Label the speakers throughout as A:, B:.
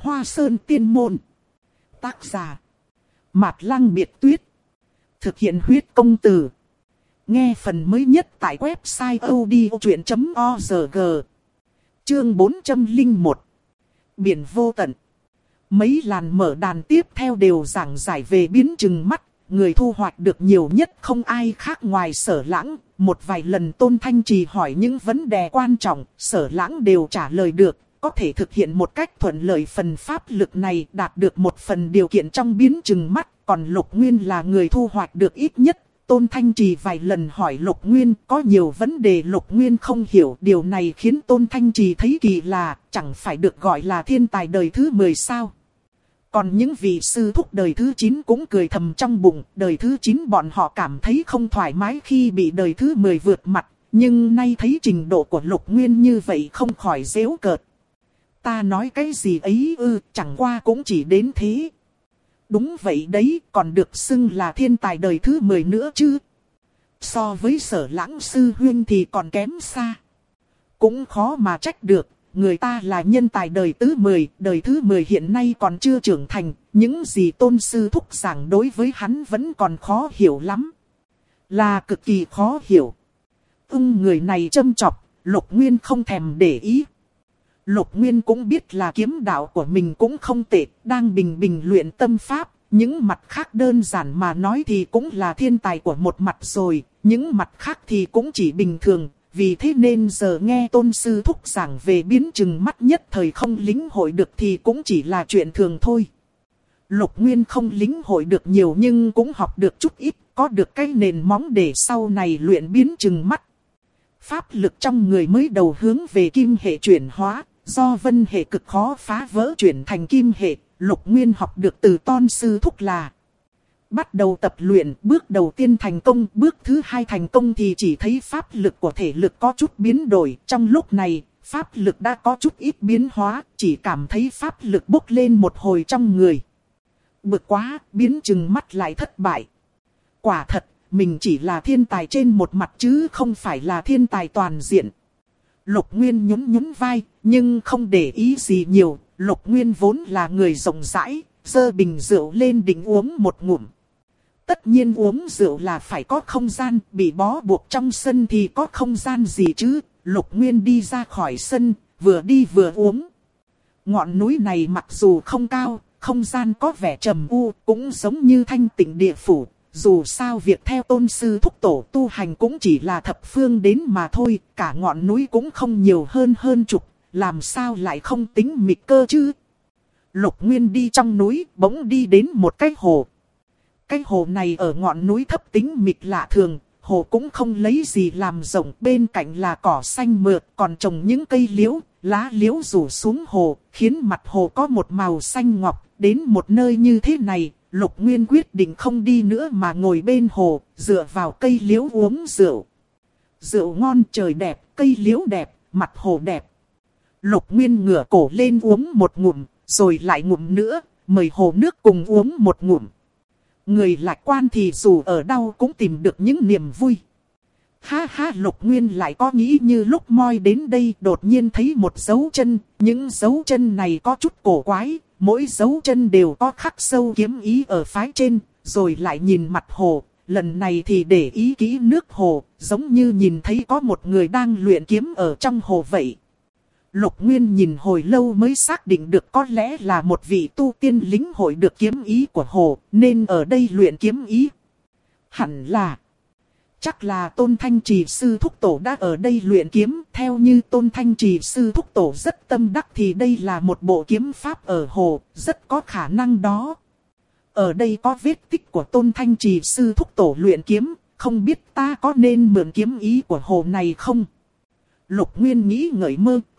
A: Hoa Sơn Tiên Môn. Tác giả Mạt Lăng Biệt Tuyết. Thực hiện huyết công từ. Nghe phần mới nhất tại website odchuyện.org. Chương 401. Biển vô tận. Mấy làn mở đàn tiếp theo đều giảng giải về biến chừng mắt. Người thu hoạch được nhiều nhất không ai khác ngoài Sở Lãng. Một vài lần Tôn Thanh Trì hỏi những vấn đề quan trọng, Sở Lãng đều trả lời được. Có thể thực hiện một cách thuận lợi phần pháp lực này, đạt được một phần điều kiện trong biến chừng mắt. Còn Lục Nguyên là người thu hoạch được ít nhất. Tôn Thanh Trì vài lần hỏi Lục Nguyên, có nhiều vấn đề Lục Nguyên không hiểu. Điều này khiến Tôn Thanh Trì thấy kỳ lạ, chẳng phải được gọi là thiên tài đời thứ 10 sao. Còn những vị sư thúc đời thứ 9 cũng cười thầm trong bụng. Đời thứ 9 bọn họ cảm thấy không thoải mái khi bị đời thứ 10 vượt mặt. Nhưng nay thấy trình độ của Lục Nguyên như vậy không khỏi giễu cợt. Ta nói cái gì ấy chẳng qua cũng chỉ đến thế. Đúng vậy đấy, còn được xưng là thiên tài đời thứ 10 nữa chứ. So với Sở Lãng sư huynh thì còn kém xa. Cũng khó mà trách được, người ta là nhân tài đời thứ 10, đời thứ 10 hiện nay còn chưa trưởng thành. Những gì Tôn sư thúc giảng đối với hắn vẫn còn khó hiểu lắm. Là cực kỳ khó hiểu. Người này châm chọc, Lục Nguyên không thèm để ý. Lục Nguyên cũng biết là kiếm đạo của mình cũng không tệ, đang bình luyện tâm pháp. Những mặt khác đơn giản mà nói thì cũng là thiên tài của một mặt rồi, những mặt khác thì cũng chỉ bình thường. Vì thế nên giờ nghe Tôn sư thúc giảng về biến chừng mắt nhất thời không lĩnh hội được thì cũng chỉ là chuyện thường thôi. Lục Nguyên không lĩnh hội được nhiều nhưng cũng học được chút ít, có được cái nền móng để sau này luyện biến chừng mắt. Pháp lực trong người mới đầu hướng về kim hệ chuyển hóa. Do vân hệ cực khó phá vỡ chuyển thành kim hệ, Lục Nguyên học được từ Tôn sư thúc là bắt đầu tập luyện, bước đầu tiên thành công, bước thứ hai thành công thì chỉ thấy pháp lực của thể lực có chút biến đổi. Trong lúc này, pháp lực đã có chút ít biến hóa, chỉ cảm thấy pháp lực bốc lên một hồi trong người. Bực quá, biến chừng mắt lại thất bại. Quả thật, mình chỉ là thiên tài trên một mặt chứ không phải là thiên tài toàn diện. Lục Nguyên nhún vai, nhưng không để ý gì nhiều. Lục Nguyên vốn là người rộng rãi, giơ bình rượu lên định uống một ngụm. Tất nhiên uống rượu là phải có không gian, bị bó buộc trong sân thì có không gian gì chứ. Lục Nguyên đi ra khỏi sân, vừa đi vừa uống. Ngọn núi này mặc dù không cao, không gian có vẻ trầm u, cũng giống như thanh tịnh địa phủ. Dù sao việc theo Tôn sư thúc tổ tu hành cũng chỉ là thập phương đến mà thôi, cả ngọn núi cũng không nhiều hơn chục, làm sao lại không tính mịch cơ chứ. Lục Nguyên đi trong núi, bỗng đi đến một cái hồ. Cái hồ này ở ngọn núi thấp tính mịch lạ thường, hồ cũng không lấy gì làm rộng, bên cạnh là cỏ xanh mượt, còn trồng những cây liễu, lá liễu rủ xuống hồ, khiến mặt hồ có một màu xanh ngọc. Đến một nơi như thế này, Lục Nguyên quyết định không đi nữa mà ngồi bên hồ, dựa vào cây liễu uống rượu. Rượu ngon, trời đẹp, cây liễu đẹp, mặt hồ đẹp. Lục Nguyên ngửa cổ lên uống một ngụm, rồi lại ngụm nữa, mời hồ nước cùng uống một ngụm. Người lạc quan thì dù ở đâu cũng tìm được những niềm vui. Ha ha, Lục Nguyên lại có nghĩ như lúc moi đến đây đột nhiên thấy một dấu chân. Những dấu chân này có chút cổ quái, mỗi dấu chân đều có khắc sâu kiếm ý ở phái trên. Rồi lại nhìn mặt hồ, lần này thì để ý kỹ nước hồ, giống như nhìn thấy có một người đang luyện kiếm ở trong hồ vậy. Lục Nguyên nhìn hồi lâu mới xác định được có lẽ là một vị tu tiên lĩnh hội được kiếm ý của hồ, nên ở đây luyện kiếm ý. Hẳn là, chắc là Tôn Thanh Trì sư thúc tổ đã ở đây luyện kiếm. Theo như Tôn Thanh Trì sư thúc tổ rất tâm đắc thì đây là một bộ kiếm pháp ở hồ, rất có khả năng đó. Ở đây có vết tích của Tôn Thanh Trì sư thúc tổ luyện kiếm, không biết ta có nên mượn kiếm ý của hồ này không? Lục Nguyên nghĩ ngợi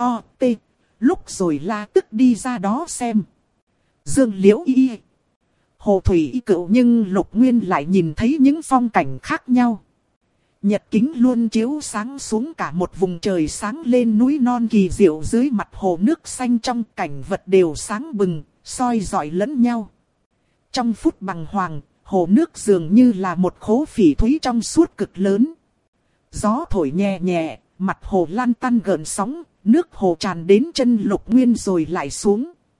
A: lúc rồi la tức đi ra đó xem. Dương Liễu y, hồ thủy y cựu, nhưng Lục Nguyên lại nhìn thấy những phong cảnh khác nhau. Nhật kính luôn chiếu sáng xuống cả một vùng trời sáng lên núi non kỳ diệu dưới mặt hồ nước xanh trong, cảnh vật đều sáng bừng, soi rọi lẫn nhau. Trong phút bàng hoàng, hồ nước dường như là một khố phỉ thúy trong suốt cực lớn. Gió thổi nhẹ nhẹ, mặt hồ lan tăn gợn sóng, nước hồ tràn đến chân Lục Nguyên rồi lại xuống.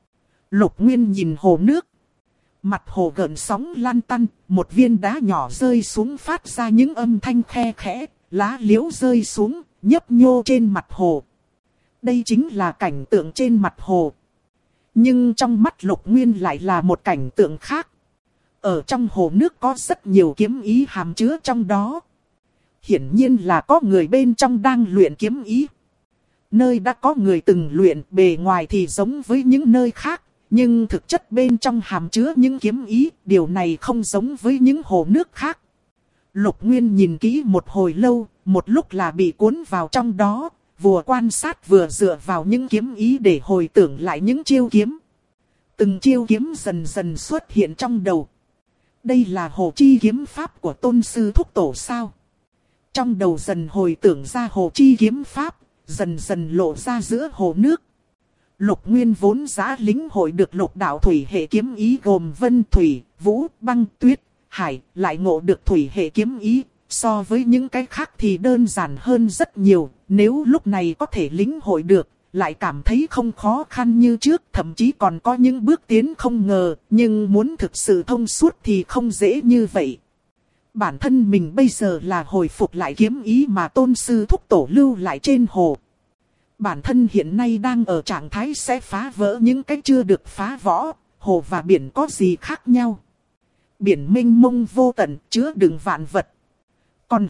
A: Lục Nguyên nhìn hồ nước. Mặt hồ gợn sóng lan tăn, một viên đá nhỏ rơi xuống phát ra những âm thanh khe khẽ, lá liễu rơi xuống, nhấp nhô trên mặt hồ. Đây chính là cảnh tượng trên mặt hồ. Nhưng trong mắt Lục Nguyên lại là một cảnh tượng khác. Ở trong hồ nước có rất nhiều kiếm ý hàm chứa trong đó. Hiển nhiên là có người bên trong đang luyện kiếm ý. Nơi đã có người từng luyện, bề ngoài thì giống với những nơi khác. Nhưng thực chất bên trong hàm chứa những kiếm ý, điều này không giống với những hồ nước khác. Lục Nguyên nhìn kỹ một hồi lâu, một lúc là bị cuốn vào trong đó, vừa quan sát vừa dựa vào những kiếm ý để hồi tưởng lại những chiêu kiếm. Từng chiêu kiếm dần dần xuất hiện trong đầu. Đây là hồ chi kiếm pháp của tôn sư thúc tổ sao? Trong đầu dần hồi tưởng ra hồ chi kiếm pháp, dần dần lộ ra giữa hồ nước. Lục Nguyên vốn dã lĩnh hội được lục đạo thủy hệ kiếm ý gồm vân thủy, vũ, băng, tuyết, hải, lại ngộ được thủy hệ kiếm ý. So với những cái khác thì đơn giản hơn rất nhiều, nếu lúc này có thể lĩnh hội được, lại cảm thấy không khó khăn như trước, thậm chí còn có những bước tiến không ngờ, nhưng muốn thực sự thông suốt thì không dễ như vậy. Bản thân mình bây giờ là hồi phục lại kiếm ý mà tôn sư thúc tổ lưu lại trên hồ. Bản thân hiện nay đang ở trạng thái sẽ phá vỡ những cái chưa được phá vỡ, hồ và biển có gì khác nhau. Biển mênh mông vô tận chứa đựng vạn vật. Còn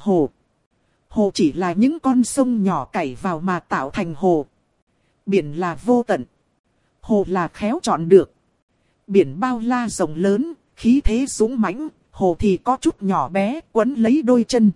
A: hồ chỉ là những con sông nhỏ chảy vào mà tạo thành hồ. Biển là vô tận. Hồ là khéo chọn được. Biển bao la rộng lớn, khí thế dũng mãnh, hồ thì có chút nhỏ bé, quấn lấy đôi chân.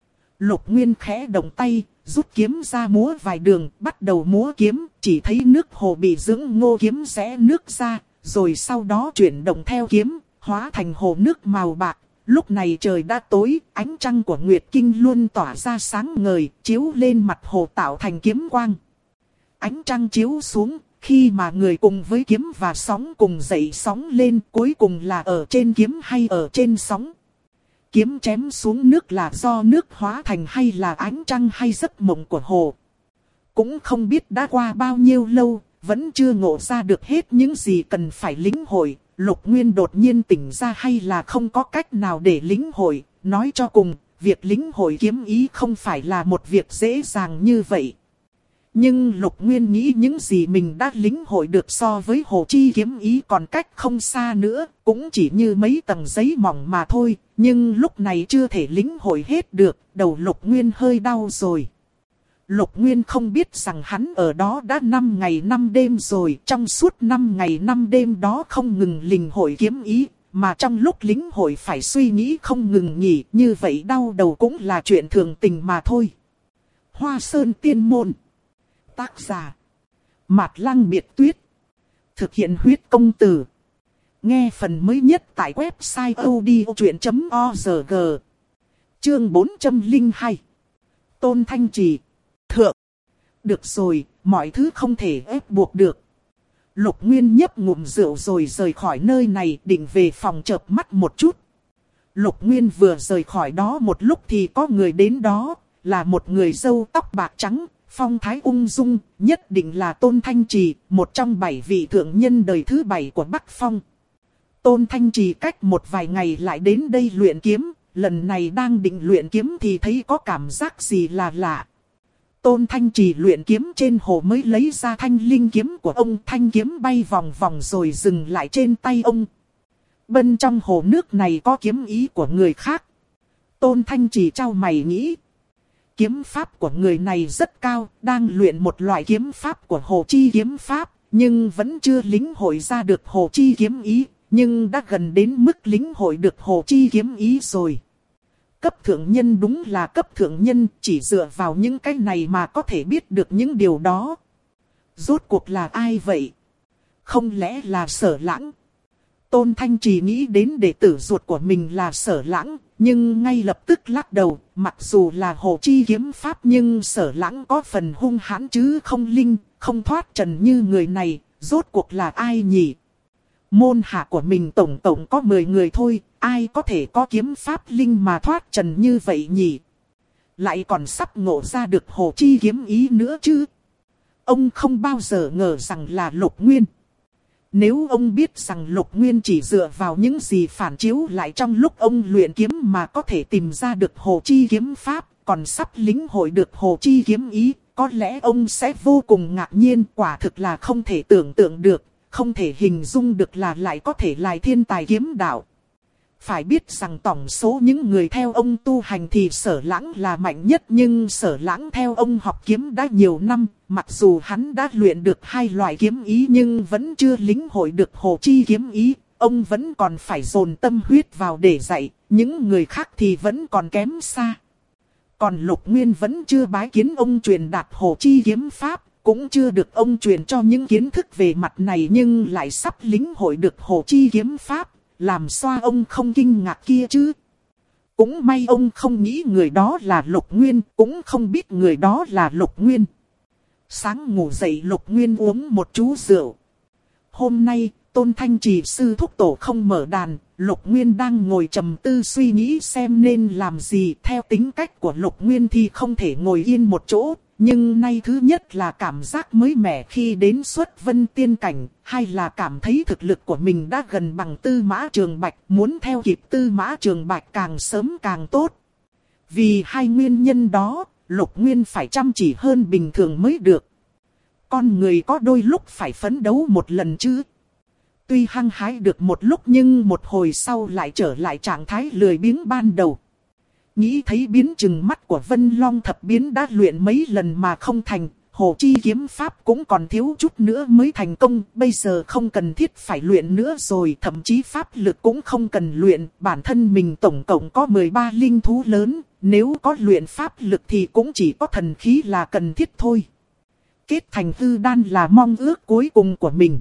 A: Lục Nguyên khẽ động tay, rút kiếm ra múa vài đường, bắt đầu múa kiếm, chỉ thấy nước hồ bị dưỡng ngô kiếm rẽ nước ra, rồi sau đó chuyển động theo kiếm, hóa thành hồ nước màu bạc. Lúc này trời đã tối, ánh trăng của Nguyệt Kinh luôn tỏa ra sáng ngời, chiếu lên mặt hồ tạo thành kiếm quang. Ánh trăng chiếu xuống, khi mà người cùng với kiếm và sóng cùng dậy sóng lên, cuối cùng là ở trên kiếm hay ở trên sóng. Kiếm chém xuống nước là do nước hóa thành hay là ánh trăng hay giấc mộng của hồ. Cũng không biết đã qua bao nhiêu lâu, vẫn chưa ngộ ra được hết những gì cần phải lĩnh hội. Lục Nguyên đột nhiên tỉnh ra hay là không có cách nào để lĩnh hội. Nói cho cùng, việc lĩnh hội kiếm ý không phải là một việc dễ dàng như vậy. Nhưng Lục Nguyên nghĩ những gì mình đã lĩnh hội được so với hồ chi kiếm ý còn cách không xa nữa, cũng chỉ như mấy tầng giấy mỏng mà thôi, nhưng lúc này chưa thể lĩnh hội hết được, đầu Lục Nguyên hơi đau rồi. Lục Nguyên không biết rằng hắn ở đó đã 5 ngày 5 đêm rồi, trong suốt 5 ngày 5 đêm đó không ngừng lĩnh hội kiếm ý, mà trong lúc lĩnh hội phải suy nghĩ không ngừng nghỉ, như vậy đau đầu cũng là chuyện thường tình mà thôi. Hoa Sơn Tiên Môn. Tác giả Mạt Lăng Biệt Tuyết. Thực hiện huyết công từ. Nghe phần mới nhất tại website odchuyện.org. Chương 402. Tôn Thanh Trì. Thượng. Được rồi, mọi thứ không thể ép buộc được. Lục Nguyên nhấp ngụm rượu rồi rời khỏi nơi này, định về phòng chợp mắt một chút. Lục Nguyên vừa rời khỏi đó một lúc thì có người đến đó, là một người râu tóc bạc trắng, phong thái ung dung, nhất định là Tôn Thanh Trì, một trong 7 vị thượng nhân đời thứ 7 của Bắc Phong. Tôn Thanh Trì cách một vài ngày lại đến đây luyện kiếm, lần này đang định luyện kiếm thì thấy có cảm giác gì là lạ. Tôn Thanh Trì luyện kiếm trên hồ mới lấy ra thanh linh kiếm của ông, thanh kiếm bay vòng vòng rồi dừng lại trên tay ông. Bên trong hồ nước này có kiếm ý của người khác. Tôn Thanh Trì chau mày nghĩ. Kiếm pháp của người này rất cao, đang luyện một loại kiếm pháp của hồ chi kiếm pháp, nhưng vẫn chưa lĩnh hội ra được hồ chi kiếm ý, nhưng đã gần đến mức lĩnh hội được hồ chi kiếm ý rồi. Cấp thượng nhân đúng là cấp thượng nhân, chỉ dựa vào những cái này mà có thể biết được những điều đó. Rốt cuộc là ai vậy? Không lẽ là Sở Lãng? Tôn Thanh Trì nghĩ đến đệ tử ruột của mình là Sở Lãng, nhưng ngay lập tức lắc đầu, mặc dù là hồ chi kiếm pháp nhưng Sở Lãng có phần hung hãn chứ không linh, không thoát trần như người này, rốt cuộc là ai nhỉ? Môn hạ của mình tổng tổng có 10 người thôi, ai có thể có kiếm pháp linh mà thoát trần như vậy nhỉ? Lại còn sắp ngộ ra được hồ chi kiếm ý nữa chứ? Ông không bao giờ ngờ rằng là Lục Nguyên. Nếu ông biết rằng Lục Nguyên chỉ dựa vào những gì phản chiếu lại trong lúc ông luyện kiếm mà có thể tìm ra được Hồ Chi kiếm pháp, còn sắp lĩnh hội được Hồ Chi kiếm ý, có lẽ ông sẽ vô cùng ngạc nhiên. Quả thực là không thể tưởng tượng được, không thể hình dung được là lại có thể là thiên tài kiếm đạo. Phải biết rằng tổng số những người theo ông tu hành thì Sở Lãng là mạnh nhất, nhưng Sở Lãng theo ông học kiếm đã nhiều năm, mặc dù hắn đã luyện được 2 loại kiếm ý nhưng vẫn chưa lĩnh hội được Hồ Chi kiếm ý, ông vẫn còn phải dồn tâm huyết vào để dạy, những người khác thì vẫn còn kém xa. Còn Lục Nguyên vẫn chưa bái kiến ông truyền đạt Hồ Chi kiếm pháp, cũng chưa được ông truyền cho những kiến thức về mặt này nhưng lại sắp lĩnh hội được Hồ Chi kiếm pháp. Làm sao ông không kinh ngạc kia chứ? Cũng may ông không nghĩ người đó là Lục Nguyên, cũng không biết người đó là Lục Nguyên. Sáng ngủ dậy Lục Nguyên uống một chú rượu. Hôm nay, Tôn Thanh Trì sư thúc tổ không mở đàn, Lục Nguyên đang ngồi trầm tư suy nghĩ xem nên làm gì. Theo tính cách của Lục Nguyên thì không thể ngồi yên một chỗ. Nhưng nay thứ nhất là cảm giác mới mẻ khi đến Xuất Vân Tiên Cảnh, hay là cảm thấy thực lực của mình đã gần bằng Tư Mã Trường Bạch, muốn theo kịp Tư Mã Trường Bạch càng sớm càng tốt. Vì hai nguyên nhân đó, Lục Nguyên phải chăm chỉ hơn bình thường mới được. Con người có đôi lúc phải phấn đấu một lần chứ. Tuy hăng hái được một lúc nhưng một hồi sau lại trở lại trạng thái lười biếng ban đầu. Nghĩ thấy biến chừng mắt của Vân Long thập biến đã luyện mấy lần mà không thành, Hồ Chi kiếm pháp cũng còn thiếu chút nữa mới thành công, bây giờ không cần thiết phải luyện nữa rồi, thậm chí pháp lực cũng không cần luyện, bản thân mình tổng cộng có 13 linh thú lớn, nếu có luyện pháp lực thì cũng chỉ có thần khí là cần thiết thôi. Kết thành hư đan là mong ước cuối cùng của mình.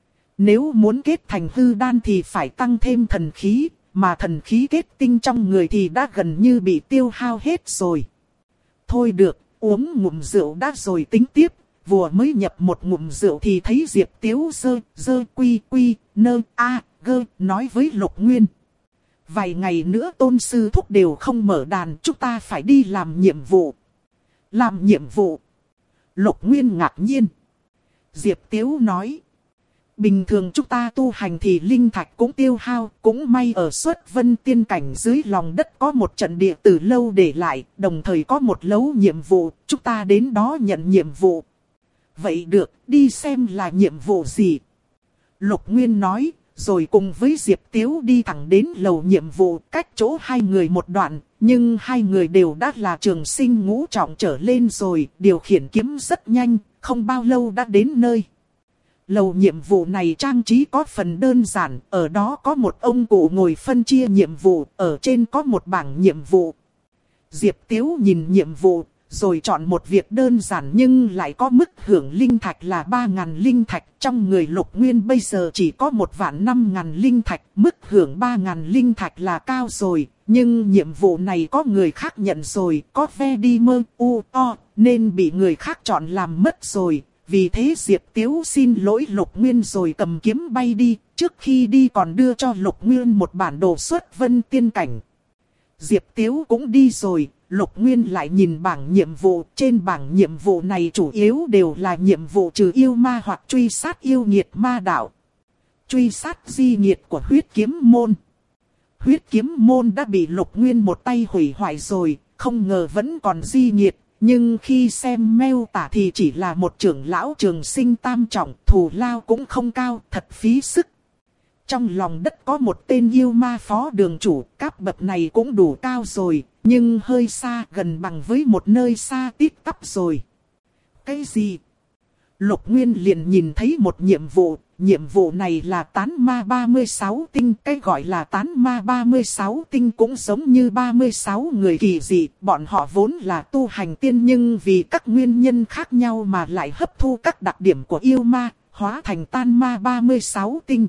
A: Nếu muốn kết thành hư đan thì phải tăng thêm thần khí. Mà thần khí kết tinh trong người thì đã gần như bị tiêu hao hết rồi. Thôi được, uống ngụm rượu đã rồi tính tiếp. Vừa mới nhập một ngụm rượu thì thấy Diệp Tiếu dơ quy nơ a gơ nói với Lục Nguyên. Vài ngày nữa Tôn sư thúc đều không mở đàn, chúng ta phải đi làm nhiệm vụ. Làm nhiệm vụ? Lục Nguyên ngạc nhiên. Diệp Tiếu nói. Bình thường chúng ta tu hành thì linh thạch cũng tiêu hao, cũng may ở Xuất Vân Tiên Cảnh dưới lòng đất có một trận địa từ lâu để lại, đồng thời có một lấu nhiệm vụ, chúng ta đến đó nhận nhiệm vụ. Vậy được, đi xem là nhiệm vụ gì? Lục Nguyên nói, rồi cùng với Diệp Tiếu đi thẳng đến lầu nhiệm vụ, cách chỗ hai người một đoạn, nhưng hai người đều đã là trường sinh ngũ trọng trở lên rồi, điều khiển kiếm rất nhanh, không bao lâu đã đến nơi. Lầu nhiệm vụ này trang trí có phần đơn giản, ở đó có một ông cụ ngồi phân chia nhiệm vụ, ở trên có một bảng nhiệm vụ. Diệp Tiếu nhìn nhiệm vụ, rồi chọn một việc đơn giản nhưng lại có mức hưởng linh thạch là 3.000 linh thạch. Trong người Lục Nguyên bây giờ chỉ có 1.500.000 linh thạch, mức hưởng 3.000 linh thạch là cao rồi. Nhưng nhiệm vụ này có người khác nhận rồi, có ve đi mơ nên bị người khác chọn làm mất rồi. Vì thế Diệp Tiếu xin lỗi Lục Nguyên rồi cầm kiếm bay đi, trước khi đi còn đưa cho Lục Nguyên một bản đồ Xuất Vân Tiên Cảnh. Diệp Tiếu cũng đi rồi, Lục Nguyên lại nhìn bảng nhiệm vụ, trên bảng nhiệm vụ này chủ yếu đều là nhiệm vụ trừ yêu ma hoặc truy sát yêu nghiệt ma đạo. Truy sát di nghiệt của huyết kiếm môn. Huyết kiếm môn đã bị Lục Nguyên một tay hủy hoại rồi, không ngờ vẫn còn di nghiệt. Nhưng khi xem mêu tả thì chỉ là một trưởng lão trường sinh tam trọng, thù lao cũng không cao, thật phí sức. Trong lòng đất có một tên yêu ma phó đường chủ, cấp bậc này cũng đủ cao rồi, nhưng hơi xa, gần bằng với một nơi xa tít tắp rồi. Cái gì? Lục Nguyên liền nhìn thấy một nhiệm vụ này là tán ma 36 tinh, cái gọi là tán ma 36 tinh cũng giống như 36 người kỳ dị, bọn họ vốn là tu hành tiên nhưng vì các nguyên nhân khác nhau mà lại hấp thu các đặc điểm của yêu ma, hóa thành tan ma 36 tinh.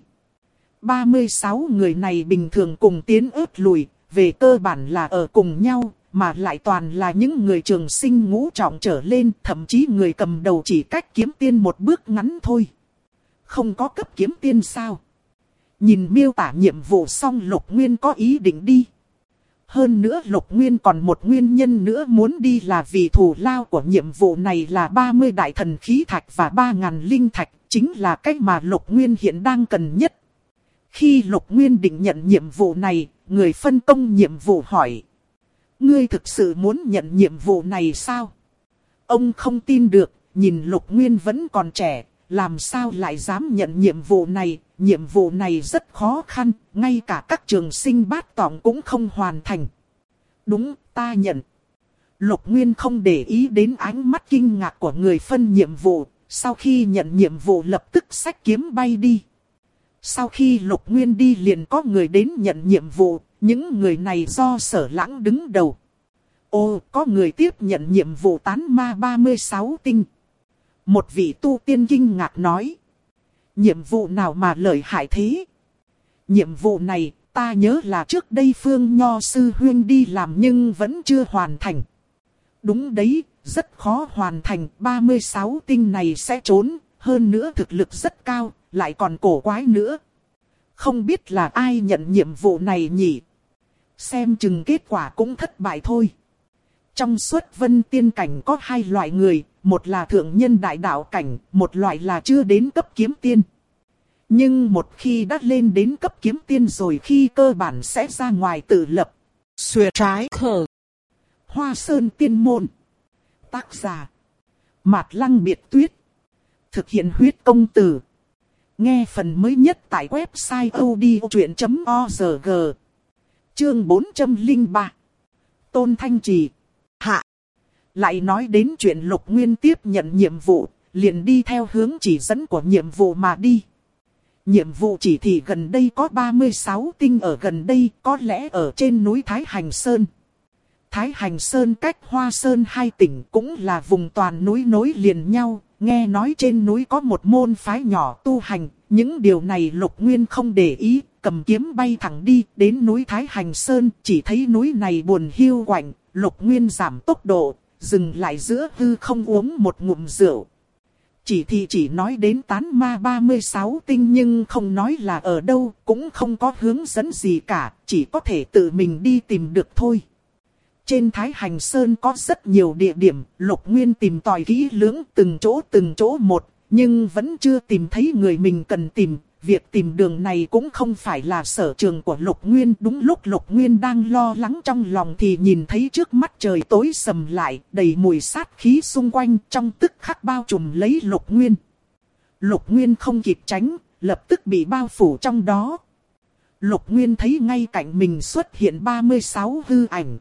A: 36 người này bình thường cùng tiến ướt lùi, về cơ bản là ở cùng nhau. Mà lại toàn là những người trường sinh ngũ trọng trở lên, thậm chí người cầm đầu chỉ cách kiếm tiên một bước ngắn thôi. Không có cấp kiếm tiên sao? Nhìn miêu tả nhiệm vụ xong Lục Nguyên có ý định đi. Hơn nữa Lục Nguyên còn một nguyên nhân nữa muốn đi là vì thù lao của nhiệm vụ này là 30 đại thần khí thạch và 3.000 linh thạch. chính là cách mà Lục Nguyên hiện đang cần nhất. Khi Lục Nguyên định nhận nhiệm vụ này, người phân công nhiệm vụ hỏi. Ngươi thực sự muốn nhận nhiệm vụ này sao? Ông không tin được, nhìn Lục Nguyên vẫn còn trẻ, làm sao lại dám nhận nhiệm vụ này rất khó khăn, ngay cả các trường sinh bát tòng cũng không hoàn thành. Đúng, ta nhận. Lục Nguyên không để ý đến ánh mắt kinh ngạc của người phân nhiệm vụ, sau khi nhận nhiệm vụ lập tức xách kiếm bay đi. Sau khi Lục Nguyên đi liền có người đến nhận nhiệm vụ, những người này do Sở Lãng đứng đầu. Ồ, có người tiếp nhận nhiệm vụ tán ma 36 tinh. Một vị tu tiên kinh ngạc nói. Nhiệm vụ nào mà lợi hại thế? Nhiệm vụ này, ta nhớ là trước đây Phương Nho Sư Huyên đi làm nhưng vẫn chưa hoàn thành. Đúng đấy, rất khó hoàn thành, 36 tinh này sẽ trốn, hơn nữa thực lực rất cao, lại còn cổ quái nữa. Không biết là ai nhận nhiệm vụ này nhỉ? Xem chừng kết quả cũng thất bại thôi. Trong xuất vân tiên cảnh có hai loại người, một là thượng nhân đại đạo cảnh, một loại là chưa đến cấp kiếm tiên. Nhưng một khi đã lên đến cấp kiếm tiên rồi khi cơ bản sẽ ra ngoài tự lập. Xuề trái khờ. Hoa Sơn Tiên Môn. Tác giả. Mạt Lăng Biệt Tuyết. Thực hiện huyết công từ. Nghe phần mới nhất tại website odchuyện.org. Chương 403. Tôn Thanh Trì. Hạ. Lại nói đến chuyện Lục Nguyên tiếp nhận nhiệm vụ, liền đi theo hướng chỉ dẫn của nhiệm vụ mà đi. Nhiệm vụ chỉ thị gần đây có 36 tinh ở gần đây, có lẽ ở trên núi Thái Hành Sơn. Thái Hành Sơn cách Hoa Sơn 2 tỉnh cũng là vùng toàn núi nối liền nhau, nghe nói trên núi có một môn phái nhỏ tu hành, những điều này Lục Nguyên không để ý, cầm kiếm bay thẳng đi đến núi Thái Hành Sơn, chỉ thấy núi này buồn hiu quạnh, Lục Nguyên giảm tốc độ, dừng lại giữa hư không uống một ngụm rượu. Chỉ thị chỉ nói đến tán ma 36 tinh nhưng không nói là ở đâu, cũng không có hướng dẫn gì cả, chỉ có thể tự mình đi tìm được thôi. Trên Thái Hành Sơn có rất nhiều địa điểm, Lục Nguyên tìm tòi kỹ lưỡng từng chỗ một, nhưng vẫn chưa tìm thấy người mình cần tìm. Việc tìm đường này cũng không phải là sở trường của Lục Nguyên. Đúng lúc Lục Nguyên đang lo lắng trong lòng thì nhìn thấy trước mắt trời tối sầm lại, đầy mùi sát khí xung quanh, trong tức khắc bao trùm lấy Lục Nguyên. Lục Nguyên không kịp tránh, lập tức bị bao phủ trong đó. Lục Nguyên thấy ngay cạnh mình xuất hiện 36 hư ảnh.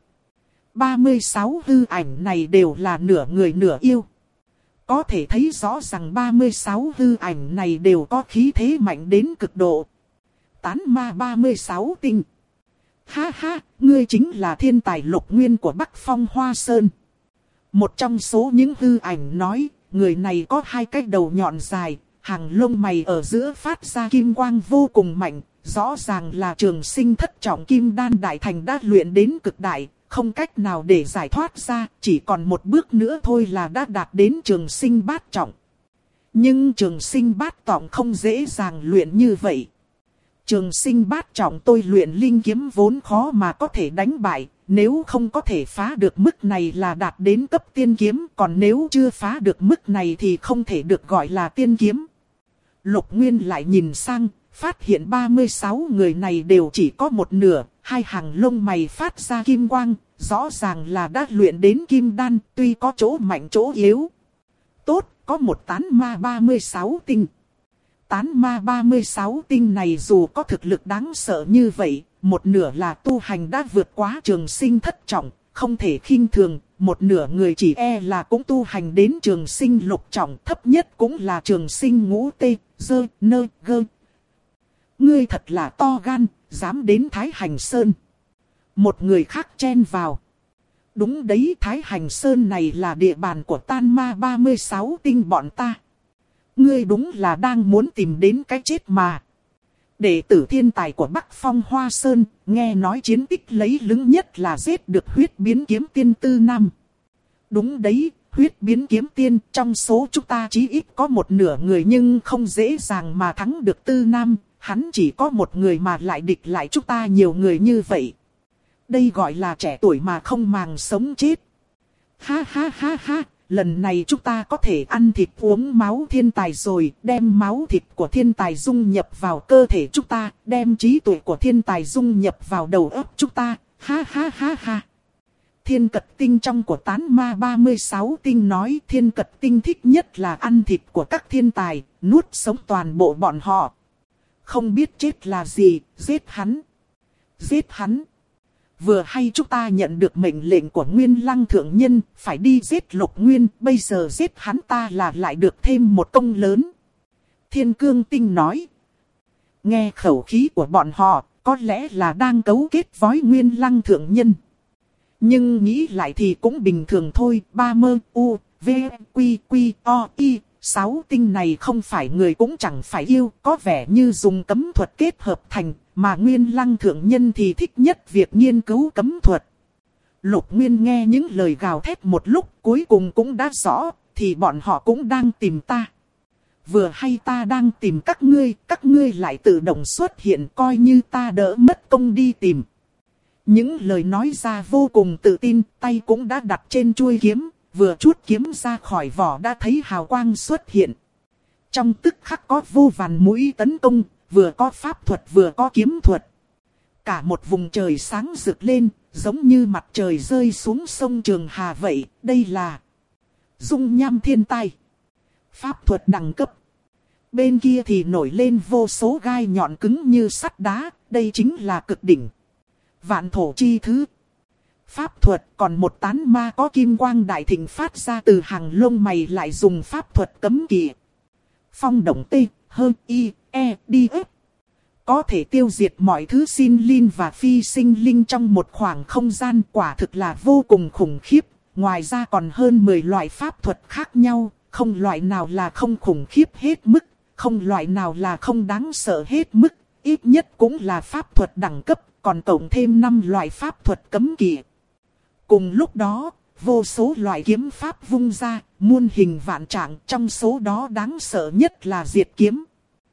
A: 36 hư ảnh này đều là nửa người nửa yêu. Có thể thấy rõ rằng 36 hư ảnh này đều có khí thế mạnh đến cực độ. Tán ma 36 tinh. Ha ha, ngươi chính là thiên tài Lục Nguyên của Bắc Phong Hoa Sơn. Một trong số những hư ảnh nói, người này có hai cái đầu nhọn dài, hàng lông mày ở giữa phát ra kim quang vô cùng mạnh. Rõ ràng là trường sinh thất trọng kim đan đại thành đã luyện đến cực đại. Không cách nào để giải thoát ra, chỉ còn một bước nữa thôi là đã đạt đến trường sinh bát trọng. Nhưng trường sinh bát trọng không dễ dàng luyện như vậy. Trường sinh bát trọng tôi luyện linh kiếm vốn khó mà có thể đánh bại, nếu không có thể phá được mức này là đạt đến cấp tiên kiếm, còn nếu chưa phá được mức này thì không thể được gọi là tiên kiếm. Lục Nguyên lại nhìn sang, phát hiện 36 người này đều chỉ có một nửa, hai hàng lông mày phát ra kim quang, rõ ràng là đã luyện đến kim đan, tuy có chỗ mạnh chỗ yếu. Tốt, có một tán ma 36 tinh. Tán ma 36 tinh này dù có thực lực đáng sợ như vậy, một nửa là tu hành đã vượt quá trường sinh thất trọng, không thể khinh thường, một nửa người chỉ e là cũng tu hành đến trường sinh lục trọng, thấp nhất cũng là trường sinh ngũ tê, dơ, nơ, gơ. Ngươi thật là to gan, dám đến Thái Hành Sơn. Một người khác chen vào. Đúng đấy, Thái Hành Sơn này là địa bàn của tan ma 36 tinh bọn ta. Ngươi đúng là đang muốn tìm đến cái chết mà. Đệ tử thiên tài của Bắc Phong Hoa Sơn, nghe nói chiến tích lấy lứng nhất là giết được huyết biến kiếm tiên Tư Nam. Đúng đấy, huyết biến kiếm tiên trong số chúng ta chí ít có một nửa người nhưng không dễ dàng mà thắng được Tư Nam. Hắn chỉ có một người mà lại địch lại chúng ta nhiều người như vậy. Đây gọi là trẻ tuổi mà không màng sống chết. Ha ha ha ha, lần này chúng ta có thể ăn thịt uống máu thiên tài rồi, đem máu thịt của thiên tài dung nhập vào cơ thể chúng ta, đem trí tuệ của thiên tài dung nhập vào đầu óc chúng ta, ha ha ha ha. Thiên Cật Tinh trong của tán ma 36 tinh nói Thiên Cật Tinh thích nhất là ăn thịt của các thiên tài, nuốt sống toàn bộ bọn họ. Không biết chết là gì, giết hắn. Giết hắn. Vừa hay chúng ta nhận được mệnh lệnh của Nguyên Lăng Thượng Nhân, phải đi giết Lục Nguyên, bây giờ giết hắn ta là lại được thêm một công lớn. Thiên Cương Tinh nói. Nghe khẩu khí của bọn họ, có lẽ là đang cấu kết với Nguyên Lăng Thượng Nhân. Nhưng nghĩ lại thì cũng bình thường thôi, ba mơ, u, v, quy, quy, o, y, 6 tinh này không phải người cũng chẳng phải yêu, có vẻ như dùng cấm thuật kết hợp thành, mà Nguyên Lăng Thượng Nhân thì thích nhất việc nghiên cứu cấm thuật. Lục Nguyên nghe những lời gào thét một lúc, cuối cùng cũng đã rõ, thì bọn họ cũng đang tìm ta. Vừa hay ta đang tìm các ngươi lại tự động xuất hiện, coi như ta đỡ mất công đi tìm. Những lời nói ra vô cùng tự tin, tay cũng đã đặt trên chuôi kiếm, vừa chuốt kiếm ra khỏi vỏ đã thấy hào quang xuất hiện. Trong tức khắc có vô vàn mũi tấn công, vừa có pháp thuật vừa có kiếm thuật. Cả một vùng trời sáng rực lên, giống như mặt trời rơi xuống sông Trường Hà vậy, đây là dung nham thiên tai. Pháp thuật đẳng cấp. Bên kia thì nổi lên vô số gai nhọn cứng như sắt đá, đây chính là cực đỉnh. Vạn thổ chi thứ. Pháp thuật, còn một tán ma có kim quang đại thịnh phát ra từ hàng lông mày lại dùng pháp thuật cấm kỵ. Phong động T, hơn I, E, D, F. Có thể tiêu diệt mọi thứ sinh linh và phi sinh linh trong một khoảng không gian, quả thực là vô cùng khủng khiếp. Ngoài ra còn hơn 10 loại pháp thuật khác nhau, không loại nào là không khủng khiếp hết mức, không loại nào là không đáng sợ hết mức, ít nhất cũng là pháp thuật đẳng cấp, còn tổng thêm 5 loại pháp thuật cấm kỵ. Cùng lúc đó, vô số loại kiếm pháp vung ra, muôn hình vạn trạng, trong số đó đáng sợ nhất là diệt kiếm.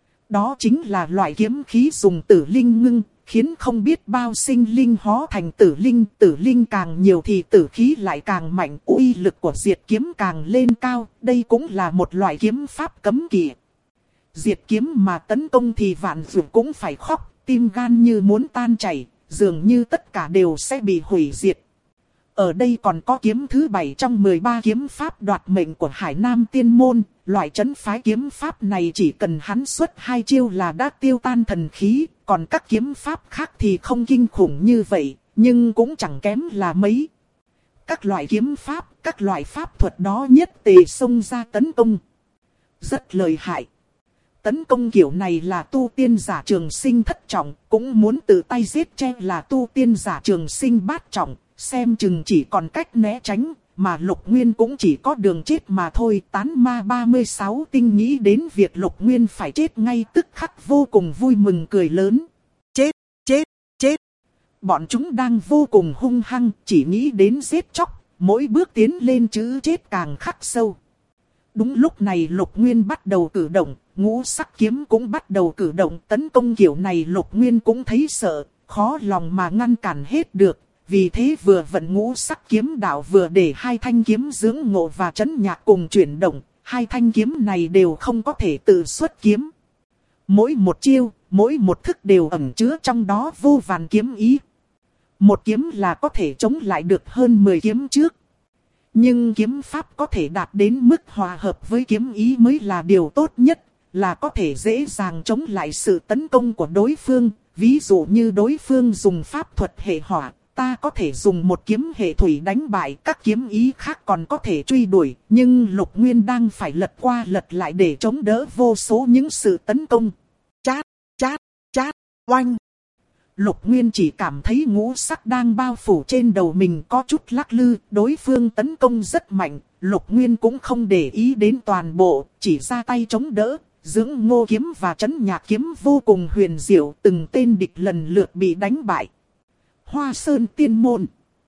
A: Đó chính là loại kiếm khí dùng tử linh ngưng, khiến không biết bao sinh linh hóa thành tử linh càng nhiều thì tử khí lại càng mạnh, uy lực của diệt kiếm càng lên cao, đây cũng là một loại kiếm pháp cấm kỵ. Diệt kiếm mà tấn công thì vạn dụ cũng phải khóc, tim gan như muốn tan chảy, dường như tất cả đều sẽ bị hủy diệt. Ở đây còn có kiếm thứ 7 trong 13 kiếm pháp đoạt mệnh của Hải Nam Tiên Môn. Loại trấn phái kiếm pháp này chỉ cần hắn xuất 2 chiêu là đã tiêu tan thần khí. Còn các kiếm pháp khác thì không kinh khủng như vậy, nhưng cũng chẳng kém là mấy. Các loại kiếm pháp, các loại pháp thuật đó nhất tề xông ra tấn công. Rất lợi hại. Tấn công kiểu này là tu tiên giả trường sinh thất trọng, cũng muốn tự tay giết che là tu tiên giả trường sinh bát trọng. Xem chừng chỉ còn cách né tránh, mà Lục Nguyên cũng chỉ có đường chết mà thôi. Tán ma 36 tinh nghĩ đến việc Lục Nguyên phải chết ngay tức khắc vô cùng vui mừng cười lớn. Chết, chết, chết. Bọn chúng đang vô cùng hung hăng, chỉ nghĩ đến giết chóc, mỗi bước tiến lên chữ chết càng khắc sâu. Đúng lúc này Lục Nguyên bắt đầu cử động, ngũ sắc kiếm cũng bắt đầu cử động. Tấn công kiểu này Lục Nguyên cũng thấy sợ, khó lòng mà ngăn cản hết được. Vì thế vừa vận ngũ sắc kiếm đạo vừa để 2 thanh kiếm dưỡng ngộ và trấn nhạc cùng chuyển động. 2 thanh kiếm này đều không có thể tự xuất kiếm. Mỗi một chiêu, mỗi một thức đều ẩn chứa trong đó vô vàn kiếm ý. Một kiếm là có thể chống lại được hơn 10 kiếm trước. Nhưng kiếm pháp có thể đạt đến mức hòa hợp với kiếm ý mới là điều tốt nhất, là có thể dễ dàng chống lại sự tấn công của đối phương. Ví dụ như đối phương dùng pháp thuật hệ hỏa, ta có thể dùng một kiếm hệ thủy đánh bại, các kiếm ý khác còn có thể truy đuổi. Nhưng Lục Nguyên đang phải lật qua lật lại để chống đỡ vô số những sự tấn công. Chát, chát, chát, oanh. Lục Nguyên chỉ cảm thấy ngũ sắc đang bao phủ trên đầu mình có chút lắc lư, đối phương tấn công rất mạnh. Lục Nguyên cũng không để ý đến toàn bộ, chỉ ra tay chống đỡ. Dưỡng ngô kiếm và trấn nhạc kiếm vô cùng huyền diệu, từng tên địch lần lượt bị đánh bại. Hoa Sơn Tiên Môn.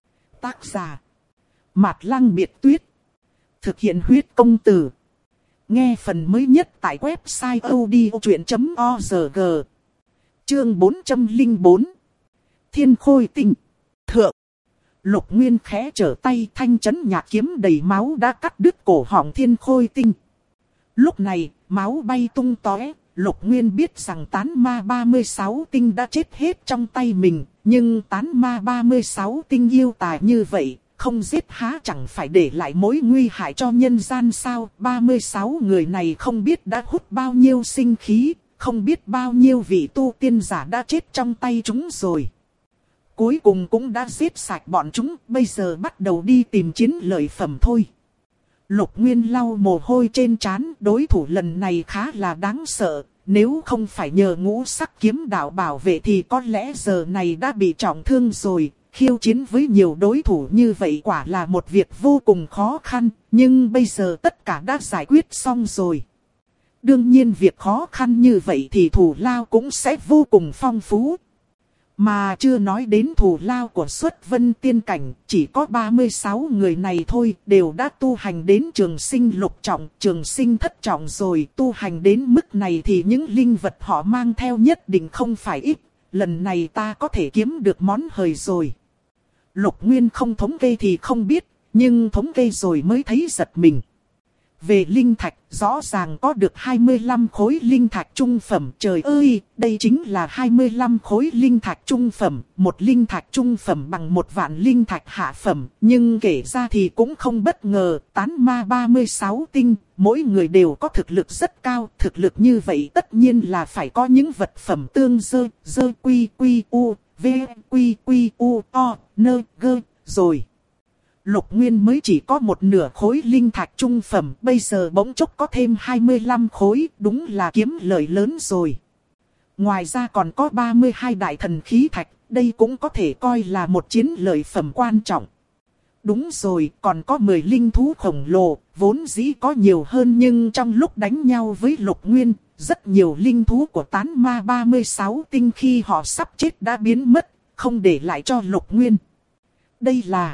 A: Tác giả Mạt Lăng Biệt Tuyết. Thực hiện huyết công từ. Nghe phần mới nhất tại website odchuyện.org. Chương 404. Thiên Khôi Tinh. Thượng. Lục Nguyên khẽ trở tay, thanh chấn nhạc kiếm đầy máu đã cắt đứt cổ họng Thiên Khôi Tinh. Lúc này, máu bay tung tóe, Lục Nguyên biết rằng tán ma 36 tinh đã chết hết trong tay mình. Nhưng tán ma 36 tinh yêu tài như vậy, không giết há chẳng phải để lại mối nguy hại cho nhân gian sao. 36 người này không biết đã hút bao nhiêu sinh khí, không biết bao nhiêu vị tu tiên giả đã chết trong tay chúng rồi. Cuối cùng cũng đã giết sạch bọn chúng, bây giờ bắt đầu đi tìm chiến lợi phẩm thôi. Lục Nguyên lau mồ hôi trên trán, đối thủ lần này khá là đáng sợ. Nếu không phải nhờ ngũ sắc kiếm đạo bảo vệ thì có lẽ giờ này đã bị trọng thương rồi. Khiêu chiến với nhiều đối thủ như vậy quả là một việc vô cùng khó khăn. Nhưng bây giờ tất cả đã giải quyết xong rồi. Đương nhiên việc khó khăn như vậy thì thù lao cũng sẽ vô cùng phong phú. Mà chưa nói đến thù lao của Xuất Vân Tiên Cảnh, chỉ có 36 người này thôi, đều đã tu hành đến trường sinh lục trọng, trường sinh thất trọng rồi. Tu hành đến mức này thì những linh vật họ mang theo nhất định không phải ít, lần này ta có thể kiếm được món hời rồi. Lục Nguyên không thống kê thì không biết, nhưng thống kê rồi mới thấy giật mình. Về linh thạch, rõ ràng có được 25 khối linh thạch trung phẩm. Trời ơi, đây chính là 25 khối linh thạch trung phẩm. Một linh thạch trung phẩm bằng 1 vạn linh thạch hạ phẩm. Nhưng kể ra thì cũng không bất ngờ, tán ma 36 tinh, mỗi người đều có thực lực rất cao. Thực lực như vậy tất nhiên là phải có những vật phẩm tương dơ quy quy u, v quy quy u, o, nơ gơ, rồi. Lục Nguyên mới chỉ có một nửa khối linh thạch trung phẩm, bây giờ bỗng chốc có thêm 25 khối, đúng là kiếm lợi lớn rồi. Ngoài ra còn có 32 đại thần khí thạch, đây cũng có thể coi là một chiến lợi phẩm quan trọng. Đúng rồi, còn có 10 linh thú khổng lồ, vốn dĩ có nhiều hơn nhưng trong lúc đánh nhau với Lục Nguyên, rất nhiều linh thú của tán ma 36 tinh khi họ sắp chết đã biến mất, không để lại cho Lục Nguyên. Đây là...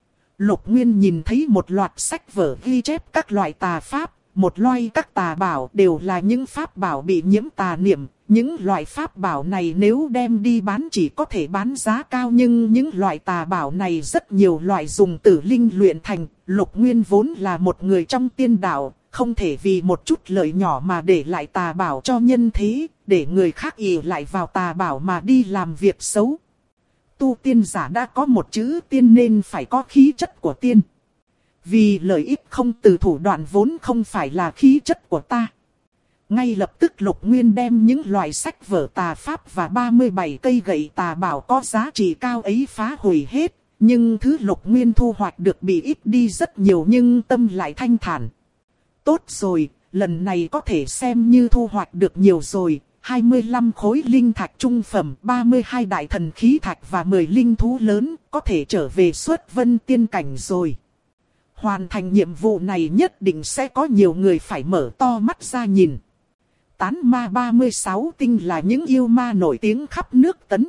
A: Lục Nguyên nhìn thấy một loạt sách vở ghi chép các loại tà pháp, một loạt các tà bảo đều là những pháp bảo bị nhiễm tà niệm. Những loại pháp bảo này nếu đem đi bán chỉ có thể bán giá cao, nhưng những loại tà bảo này rất nhiều loại dùng tử linh luyện thành. Lục Nguyên vốn là một người trong tiên đạo, không thể vì một chút lợi nhỏ mà để lại tà bảo cho nhân thế, để người khác ỷ lại vào tà bảo mà đi làm việc xấu. Tu tiên giả đã có một chữ tiên nên phải có khí chất của tiên. Vì lợi ích không từ thủ đoạn vốn không phải là khí chất của ta. Ngay lập tức Lục Nguyên đem những loại sách vở tà pháp và 37 cây gậy tà bảo có giá trị cao ấy phá hủy hết. Nhưng thứ Lục Nguyên thu hoạch được bị ít đi rất nhiều, nhưng tâm lại thanh thản. Tốt rồi, lần này có thể xem như thu hoạch được nhiều rồi. 25 khối linh thạch trung phẩm, 32 đại thần khí thạch và 10 linh thú lớn, có thể trở về Xuất Vân Tiên Cảnh rồi. Hoàn thành nhiệm vụ này nhất định sẽ có nhiều người phải mở to mắt ra nhìn. Tán ma 36 tinh là những yêu ma nổi tiếng khắp nước Tấn.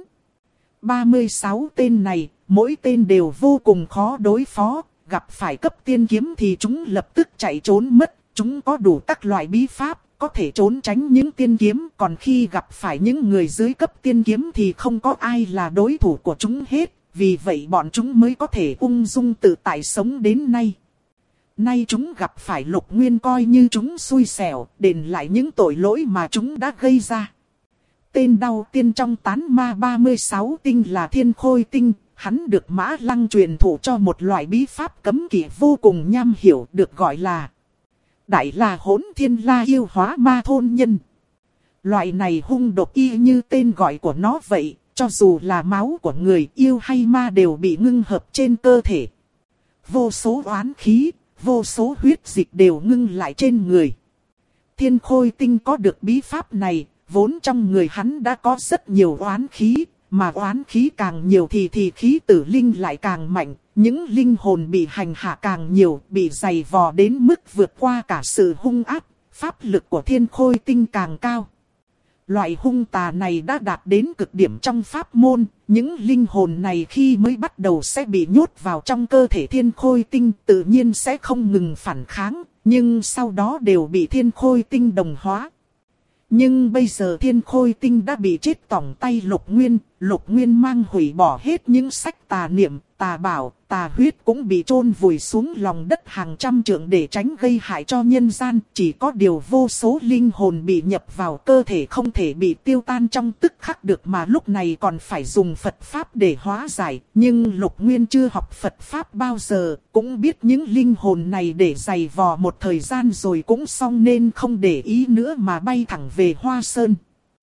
A: 36 tên này, mỗi tên đều vô cùng khó đối phó, gặp phải cấp tiên kiếm thì chúng lập tức chạy trốn mất. Chúng có đủ các loại bí pháp, có thể trốn tránh những tiên kiếm, còn khi gặp phải những người dưới cấp tiên kiếm thì không có ai là đối thủ của chúng hết, vì vậy bọn chúng mới có thể ung dung tự tại sống đến nay. Nay chúng gặp phải Lục Nguyên coi như chúng xui xẻo, đền lại những tội lỗi mà chúng đã gây ra. Tên đầu tiên trong tán ma 36 tinh là Thiên Khôi Tinh, hắn được Mã Lăng truyền thụ cho một loại bí pháp cấm kỵ vô cùng nham hiểm được gọi là Đại La Hỗn Thiên La Yêu Hóa Ma Thôn Nhân. Loại này hung độc y như tên gọi của nó vậy, cho dù là máu của người yêu hay ma đều bị ngưng hợp trên cơ thể. Vô số oán khí, vô số huyết dịch đều ngưng lại trên người. Thiên Khôi Tinh có được bí pháp này, vốn trong người hắn đã có rất nhiều oán khí, mà oán khí càng nhiều thì khí tử linh lại càng mạnh. Những linh hồn bị hành hạ càng nhiều, bị dày vò đến mức vượt qua cả sự hung ác, pháp lực của Thiên Khôi Tinh càng cao. Loại hung tà này đã đạt đến cực điểm trong pháp môn, những linh hồn này khi mới bắt đầu sẽ bị nhốt vào trong cơ thể Thiên Khôi Tinh, tự nhiên sẽ không ngừng phản kháng, nhưng sau đó đều bị Thiên Khôi Tinh đồng hóa. Nhưng bây giờ Thiên Khôi Tinh đã bị chết tỏng tay Lục Nguyên mang hủy bỏ hết những sách tà niệm, tà bảo, tà huyết cũng bị chôn vùi xuống lòng đất hàng trăm trượng để tránh gây hại cho nhân gian. Chỉ có điều vô số linh hồn bị nhập vào cơ thể không thể bị tiêu tan trong tức khắc được, mà lúc này còn phải dùng Phật Pháp để hóa giải. Nhưng Lục Nguyên chưa học Phật Pháp bao giờ, cũng biết những linh hồn này để giày vò một thời gian rồi cũng xong nên không để ý nữa mà bay thẳng về Hoa Sơn.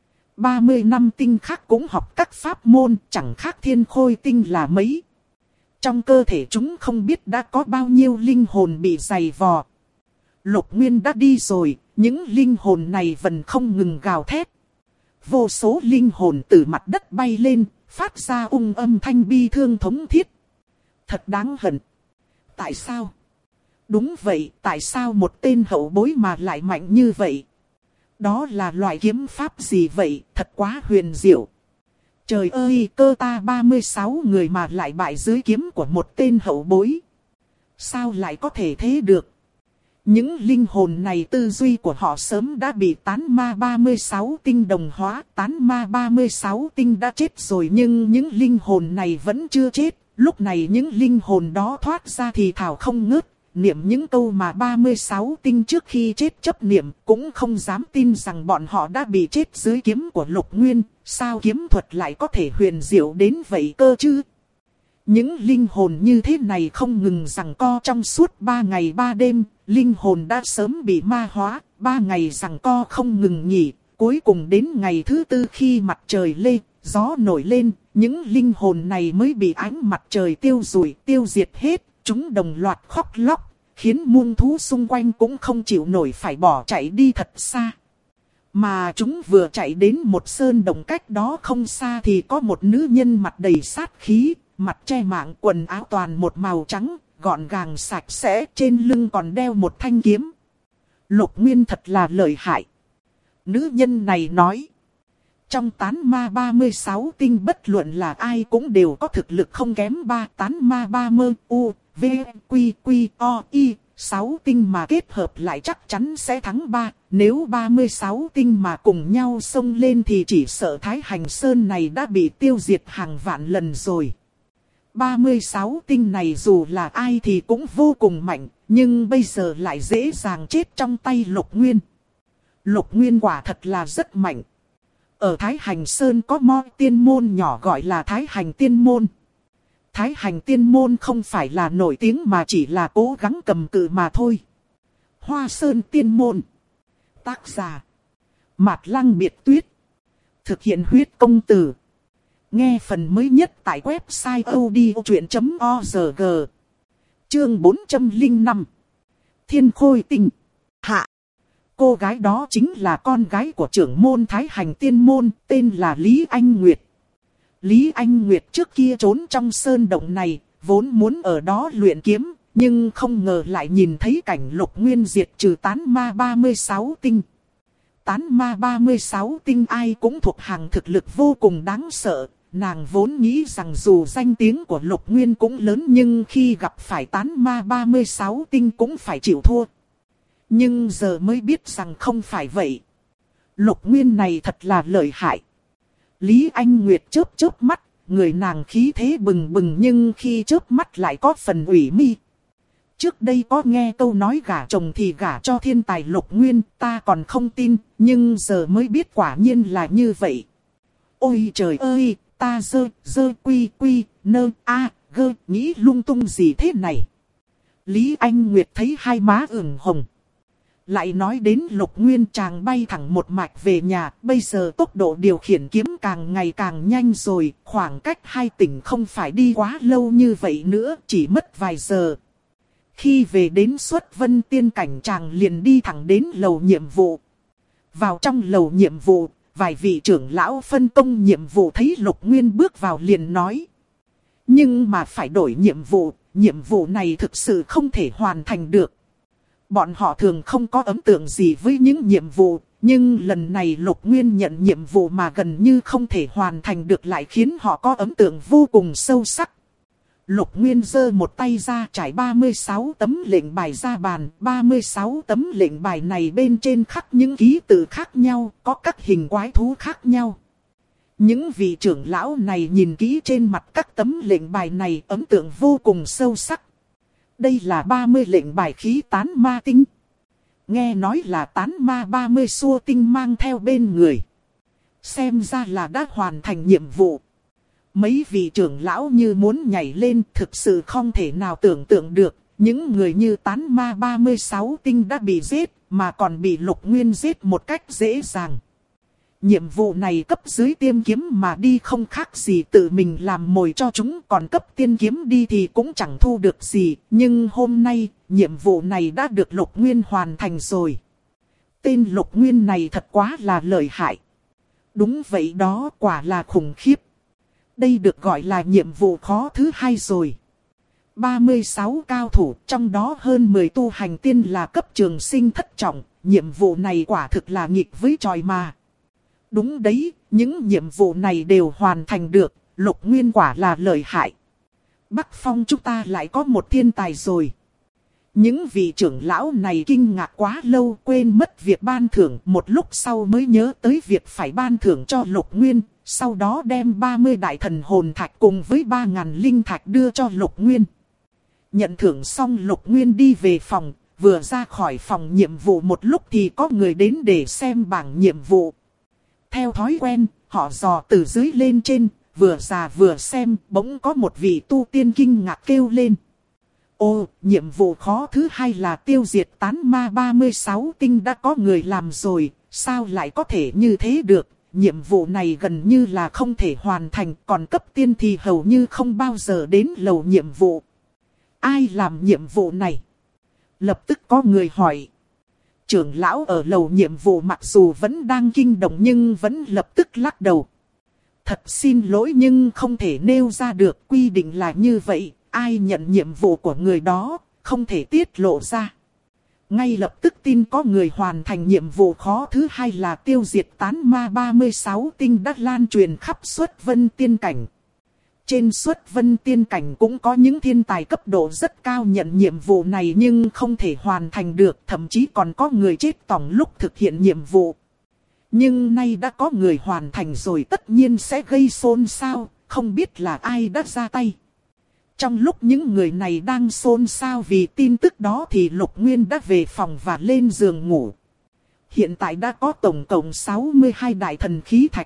A: 30 năm tinh khác cũng học các pháp môn, chẳng khác thiên khôi tinh là mấy. Trong cơ thể chúng không biết đã có bao nhiêu linh hồn bị giày vò. Lục Nguyên đã đi rồi, những linh hồn này vẫn không ngừng gào thét. Vô số linh hồn từ mặt đất bay lên, phát ra âm thanh bi thương thống thiết. Thật đáng hận. Tại sao? Đúng vậy, tại sao một tên hậu bối mà lại mạnh như vậy? Đó là loại kiếm pháp gì vậy, thật quá huyền diệu. Trời ơi, cơ ta 36 người mà lại bại dưới kiếm của một tên hậu bối. Sao lại có thể thế được? Những linh hồn này tư duy của họ sớm đã bị tán ma 36 tinh đồng hóa. Tán ma 36 tinh đã chết rồi nhưng những linh hồn này vẫn chưa chết. Lúc này những linh hồn đó thoát ra thì thảo không ngớt. Niệm những câu mà 36 tinh trước khi chết chấp niệm, cũng không dám tin rằng bọn họ đã bị chết dưới kiếm của Lục Nguyên. Sao kiếm thuật lại có thể huyền diệu đến vậy cơ chứ? Những linh hồn như thế này không ngừng giằng co trong suốt 3 ngày 3 đêm. Linh hồn đã sớm bị ma hóa, 3 ngày giằng co không ngừng nghỉ. Cuối cùng đến ngày thứ 4 khi mặt trời lên, gió nổi lên, những linh hồn này mới bị ánh mặt trời tiêu rụi, tiêu diệt hết. Chúng đồng loạt khóc lóc, khiến muôn thú xung quanh cũng không chịu nổi phải bỏ chạy đi thật xa. Mà chúng vừa chạy đến một sơn động cách đó không xa thì có một nữ nhân mặt đầy sát khí, mặt che mạng, quần áo toàn một màu trắng, gọn gàng sạch sẽ, trên lưng còn đeo một thanh kiếm. Lục Nguyên thật là lợi hại. Nữ nhân này nói. Trong tán ma 36 tinh bất luận là ai cũng đều có thực lực không kém ba tán ma 30 U, V, Quy, Quy, O, I. 6 tinh mà kết hợp lại chắc chắn sẽ thắng 3. Nếu 36 tinh mà cùng nhau xông lên thì chỉ sợ Thái Hành Sơn này đã bị tiêu diệt hàng vạn lần rồi. 36 tinh này dù là ai thì cũng vô cùng mạnh, nhưng bây giờ lại dễ dàng chết trong tay Lục Nguyên. Lục Nguyên quả thật là rất mạnh. Ở Thái Hành Sơn có mo tiên môn nhỏ gọi là Thái Hành Tiên Môn. Thái Hành Tiên Môn không phải là nổi tiếng mà chỉ là cố gắng cầm cự mà thôi. Hoa Sơn Tiên Môn. Tác giả Mạt Lăng Biệt Tuyết. Thực hiện huyết công từ. Nghe phần mới nhất tại website odchuyện.org. Chương 405. Thiên Khôi Tinh. Hạ. Cô gái đó chính là con gái của trưởng môn Thái Hành Tiên Môn, tên là Lý Anh Nguyệt. Lý Anh Nguyệt trước kia trốn trong sơn động này, vốn muốn ở đó luyện kiếm, nhưng không ngờ lại nhìn thấy cảnh Lục Nguyên diệt trừ tán ma 36 tinh. Tán ma 36 tinh ai cũng thuộc hàng thực lực vô cùng đáng sợ. Nàng vốn nghĩ rằng dù danh tiếng của Lục Nguyên cũng lớn nhưng khi gặp phải tán ma 36 tinh cũng phải chịu thua. Nhưng giờ mới biết rằng không phải vậy. Lục Nguyên này thật là lợi hại. Lý Anh Nguyệt chớp chớp mắt, người nàng khí thế bừng bừng nhưng khi chớp mắt lại có phần ủy mi. Trước đây có nghe câu nói gả chồng thì gả cho thiên tài Lục Nguyên, ta còn không tin, nhưng giờ mới biết quả nhiên là như vậy. Ôi trời ơi, ta dơ quy nơ gơ nghĩ lung tung gì thế này. Lý Anh Nguyệt thấy hai má ửng hồng. Lại nói đến Lục Nguyên chàng bay thẳng một mạch về nhà, bây giờ tốc độ điều khiển kiếm càng ngày càng nhanh rồi, khoảng cách 2 tỉnh không phải đi quá lâu như vậy nữa, chỉ mất vài giờ. Khi về đến Xuất Vân Tiên Cảnh chàng liền đi thẳng đến lầu nhiệm vụ. Vào trong lầu nhiệm vụ, vài vị trưởng lão phân công nhiệm vụ thấy Lục Nguyên bước vào liền nói. Nhưng mà phải đổi nhiệm vụ này thực sự không thể hoàn thành được. Bọn họ thường không có ấn tượng gì với những nhiệm vụ, nhưng lần này Lục Nguyên nhận nhiệm vụ mà gần như không thể hoàn thành được lại khiến họ có ấn tượng vô cùng sâu sắc. Lục Nguyên giơ một tay ra trải 36 tấm lệnh bài ra bàn, 36 tấm lệnh bài này bên trên khắc những ký tự khác nhau, có các hình quái thú khác nhau. Những vị trưởng lão này nhìn kỹ trên mặt các tấm lệnh bài này, ấn tượng vô cùng sâu sắc. Đây là 30 lệnh bài khí tán ma tinh. Nghe nói là tán ma 30 xua tinh mang theo bên người. Xem ra là đã hoàn thành nhiệm vụ. Mấy vị trưởng lão như muốn nhảy lên, thực sự không thể nào tưởng tượng được. Những người như tán ma 36 tinh đã bị giết, mà còn bị Lục Nguyên giết một cách dễ dàng. Nhiệm vụ này cấp dưới tiêm kiếm mà đi không khác gì tự mình làm mồi cho chúng, còn cấp tiên kiếm đi thì cũng chẳng thu được gì. Nhưng hôm nay, nhiệm vụ này đã được Lục Nguyên hoàn thành rồi. Tên Lục Nguyên này thật quá là lợi hại. Đúng vậy đó, quả là khủng khiếp. Đây được gọi là nhiệm vụ khó thứ 2 rồi. 36 cao thủ, trong đó hơn 10 tu hành tiên là cấp trường sinh thất trọng. Nhiệm vụ này quả thực là nghịch với trời mà. Đúng đấy, những nhiệm vụ này đều hoàn thành được, Lục Nguyên quả là lợi hại. Bắc Phong chúng ta lại có một thiên tài rồi. Những vị trưởng lão này kinh ngạc quá lâu, quên mất việc ban thưởng, một lúc sau mới nhớ tới việc phải ban thưởng cho Lục Nguyên. Sau đó đem 30 đại thần hồn thạch cùng với 3.000 linh thạch đưa cho Lục Nguyên. Nhận thưởng xong Lục Nguyên đi về phòng, vừa ra khỏi phòng nhiệm vụ một lúc thì có người đến để xem bảng nhiệm vụ. Theo thói quen, họ dò từ dưới lên trên, vừa già vừa xem, bỗng có một vị tu tiên kinh ngạc kêu lên. Ô, nhiệm vụ khó thứ 2 là tiêu diệt tán ma 36 tinh đã có người làm rồi, sao lại có thể như thế được? Nhiệm vụ này gần như là không thể hoàn thành, còn cấp tiên thì hầu như không bao giờ đến lầu nhiệm vụ. Ai làm nhiệm vụ này? Lập tức có người hỏi. Trưởng lão ở lầu nhiệm vụ mặc dù vẫn đang kinh động nhưng vẫn lập tức lắc đầu. Thật xin lỗi nhưng không thể nêu ra được, quy định là như vậy, ai nhận nhiệm vụ của người đó, không thể tiết lộ ra. Ngay lập tức tin có người hoàn thành nhiệm vụ khó thứ 2 là tiêu diệt tán ma 36 tinh đã lan truyền khắp Xuất Vân Tiên Cảnh. Trên Xuất Vân Tiên Cảnh cũng có những thiên tài cấp độ rất cao nhận nhiệm vụ này nhưng không thể hoàn thành được, thậm chí còn có người chết tòng lúc thực hiện nhiệm vụ. Nhưng nay đã có người hoàn thành rồi tất nhiên sẽ gây xôn xao, không biết là ai đã ra tay. Trong lúc những người này đang xôn xao vì tin tức đó thì Lục Nguyên đã về phòng và lên giường ngủ. Hiện tại đã có tổng cộng 62 đại thần khí thạch.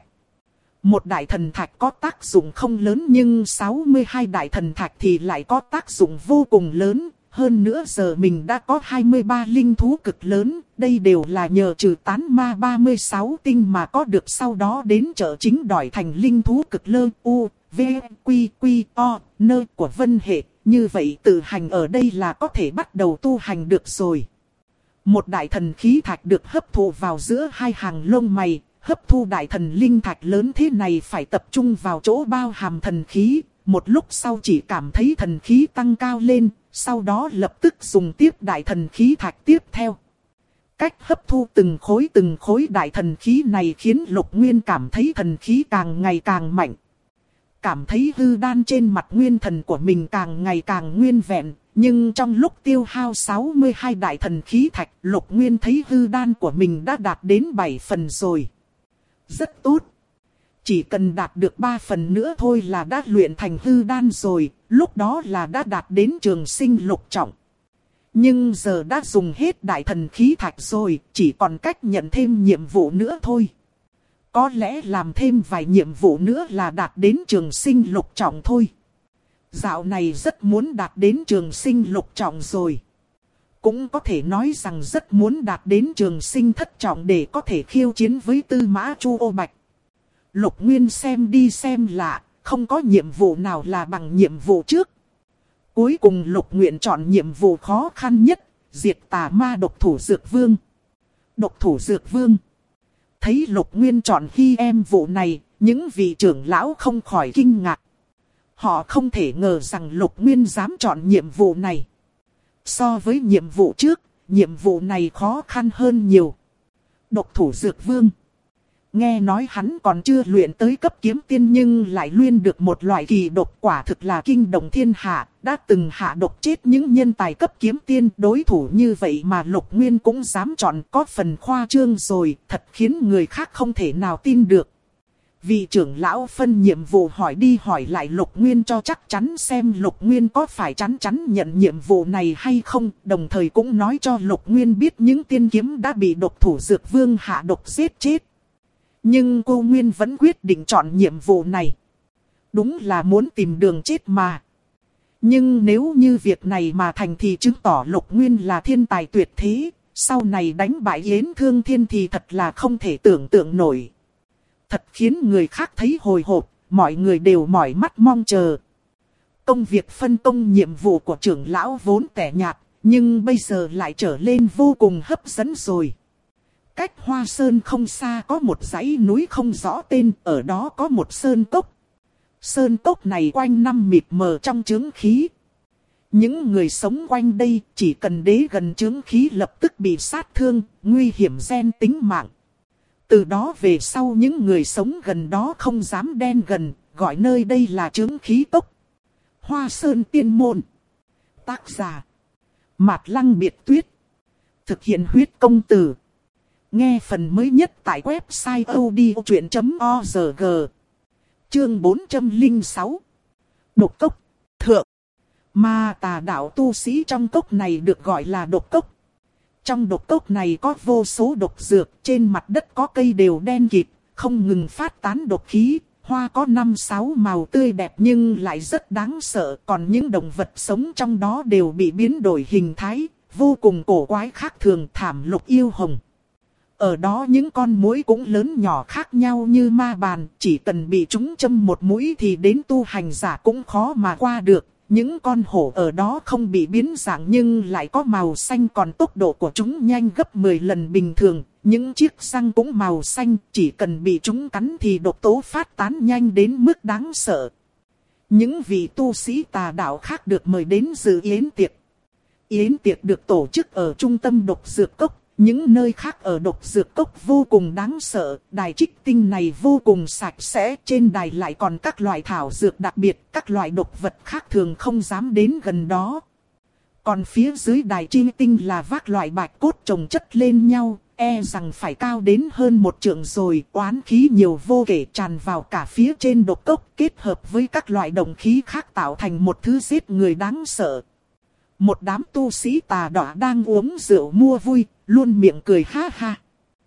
A: Một đại thần thạch có tác dụng không lớn nhưng 62 đại thần thạch thì lại có tác dụng vô cùng lớn. Hơn nữa giờ mình đã có 23 linh thú cực lớn. Đây đều là nhờ trừ tán ma 36 tinh mà có được, sau đó đến chợ chính đòi thành linh thú cực lơ u, v, quy, quy, o, nơ của vân hệ. Như vậy tự hành ở đây là có thể bắt đầu tu hành được rồi. Một đại thần khí thạch được hấp thụ vào giữa hai hàng lông mày. Hấp thu đại thần linh thạch lớn thế này phải tập trung vào chỗ bao hàm thần khí. Một lúc sau chỉ cảm thấy thần khí tăng cao lên, sau đó lập tức dùng tiếp đại thần khí thạch tiếp theo. Cách hấp thu từng khối đại thần khí này khiến Lục Nguyên cảm thấy thần khí càng ngày càng mạnh. Cảm thấy hư đan trên mặt nguyên thần của mình càng ngày càng nguyên vẹn. Nhưng trong lúc tiêu hao 62 đại thần khí thạch, Lục Nguyên thấy hư đan của mình đã đạt đến 7 phần rồi. Rất tốt. Chỉ cần đạt được 3 phần nữa thôi là đã luyện thành hư đan rồi, lúc đó là đã đạt đến trường sinh lục trọng. Nhưng giờ đã dùng hết đại thần khí thạch rồi, chỉ còn cách nhận thêm nhiệm vụ nữa thôi. Có lẽ làm thêm vài nhiệm vụ nữa là đạt đến trường sinh lục trọng thôi. Dạo này rất muốn đạt đến trường sinh lục trọng rồi. Cũng có thể nói rằng rất muốn đạt đến trường sinh thất trọng để có thể khiêu chiến với Tư Mã Chu Ô Bạch. Lục Nguyên xem đi xem lạ, không có nhiệm vụ nào là bằng nhiệm vụ trước. Cuối cùng Lục Nguyện chọn nhiệm vụ khó khăn nhất, diệt tà ma độc thủ Dược Vương. Độc thủ Dược Vương. Thấy Lục Nguyên chọn khi em vụ này, những vị trưởng lão không khỏi kinh ngạc. Họ không thể ngờ rằng Lục Nguyên dám chọn nhiệm vụ này. So với nhiệm vụ trước, nhiệm vụ này khó khăn hơn nhiều. Độc thủ Dược Vương. Nghe nói hắn còn chưa luyện tới cấp kiếm tiên nhưng lại luyện được một loại kỳ độc, quả thực là kinh động thiên hạ. Đã từng hạ độc chết những nhân tài cấp kiếm tiên, đối thủ như vậy mà Lục Nguyên cũng dám chọn, có phần khoa trương rồi, thật khiến người khác không thể nào tin được. Vị trưởng lão phân nhiệm vụ hỏi đi hỏi lại Lục Nguyên cho chắc chắn xem Lục Nguyên có phải chắn nhận nhiệm vụ này hay không. Đồng thời cũng nói cho Lục Nguyên biết những tiên kiếm đã bị độc thủ Dược Vương hạ độc giết chết. Nhưng cô Nguyên vẫn quyết định chọn nhiệm vụ này. Đúng là muốn tìm đường chết mà. Nhưng nếu như việc này mà thành thì chứng tỏ Lục Nguyên là thiên tài tuyệt thế. Sau này đánh bại Yến Thương Thiên thì thật là không thể tưởng tượng nổi. Thật khiến người khác thấy hồi hộp, mọi người đều mỏi mắt mong chờ. Công việc phân công nhiệm vụ của trưởng lão vốn tẻ nhạt, nhưng bây giờ lại trở lên vô cùng hấp dẫn rồi. Cách Hoa Sơn không xa có một dãy núi không rõ tên, ở đó có một sơn cốc. Sơn cốc này quanh năm mịt mờ trong chướng khí. Những người sống quanh đây chỉ cần đến gần chướng khí lập tức bị sát thương, nguy hiểm gen tính mạng. Từ đó về sau những người sống gần đó không dám đen gần, gọi nơi đây là chướng khí cốc. Hoa Sơn Tiên Môn. Tác giả Mạt Lăng Biệt Tuyết. Thực hiện huyết công từ. Nghe phần mới nhất tại website odchuyện.org. Chương 406. Độc cốc. Thượng. Mà tà đạo tu sĩ trong cốc này được gọi là độc cốc. Trong độc cốc này có vô số độc dược, trên mặt đất có cây đều đen kịt, không ngừng phát tán độc khí, hoa có 5-6 màu tươi đẹp nhưng lại rất đáng sợ, còn những động vật sống trong đó đều bị biến đổi hình thái, vô cùng cổ quái khác thường, thảm lục yêu hồng. Ở đó những con muỗi cũng lớn nhỏ khác nhau như ma bàn, chỉ cần bị chúng châm một mũi thì đến tu hành giả cũng khó mà qua được. Những con hổ ở đó không bị biến dạng nhưng lại có màu xanh, còn tốc độ của chúng nhanh gấp 10 lần bình thường. Những chiếc răng cũng màu xanh, chỉ cần bị chúng cắn thì độc tố phát tán nhanh đến mức đáng sợ. Những vị tu sĩ tà đạo khác được mời đến dự yến tiệc. Yến tiệc được tổ chức ở trung tâm độc dược cốc. Những nơi khác ở độc dược cốc vô cùng đáng sợ, đài trích tinh này vô cùng sạch sẽ, trên đài lại còn các loại thảo dược đặc biệt, các loại độc vật khác thường không dám đến gần đó. Còn phía dưới đài trích tinh là vác loại bạch cốt chồng chất lên nhau, e rằng phải cao đến hơn 1 trượng rồi, oán khí nhiều vô kể tràn vào cả phía trên độc cốc, kết hợp với các loại động khí khác tạo thành một thứ giết người đáng sợ. Một đám tu sĩ tà đạo đang uống rượu mua vui, luôn miệng cười ha ha.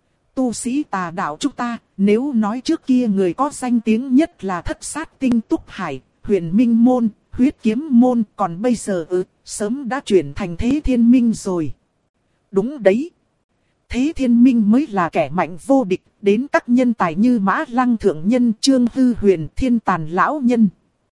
A: Tu sĩ tà đạo chúng ta, nếu nói trước kia người có danh tiếng nhất là Thất Sát Tinh Túc Hải, Huyền Minh Môn, Huyết Kiếm Môn, còn bây giờ sớm đã chuyển thành Thế Thiên Minh rồi. Đúng đấy. Thế Thiên Minh mới là kẻ mạnh vô địch, đến các nhân tài như Mã Lăng Thượng Nhân, Trương Hư Huyền, Thiên Tàn Lão Nhân.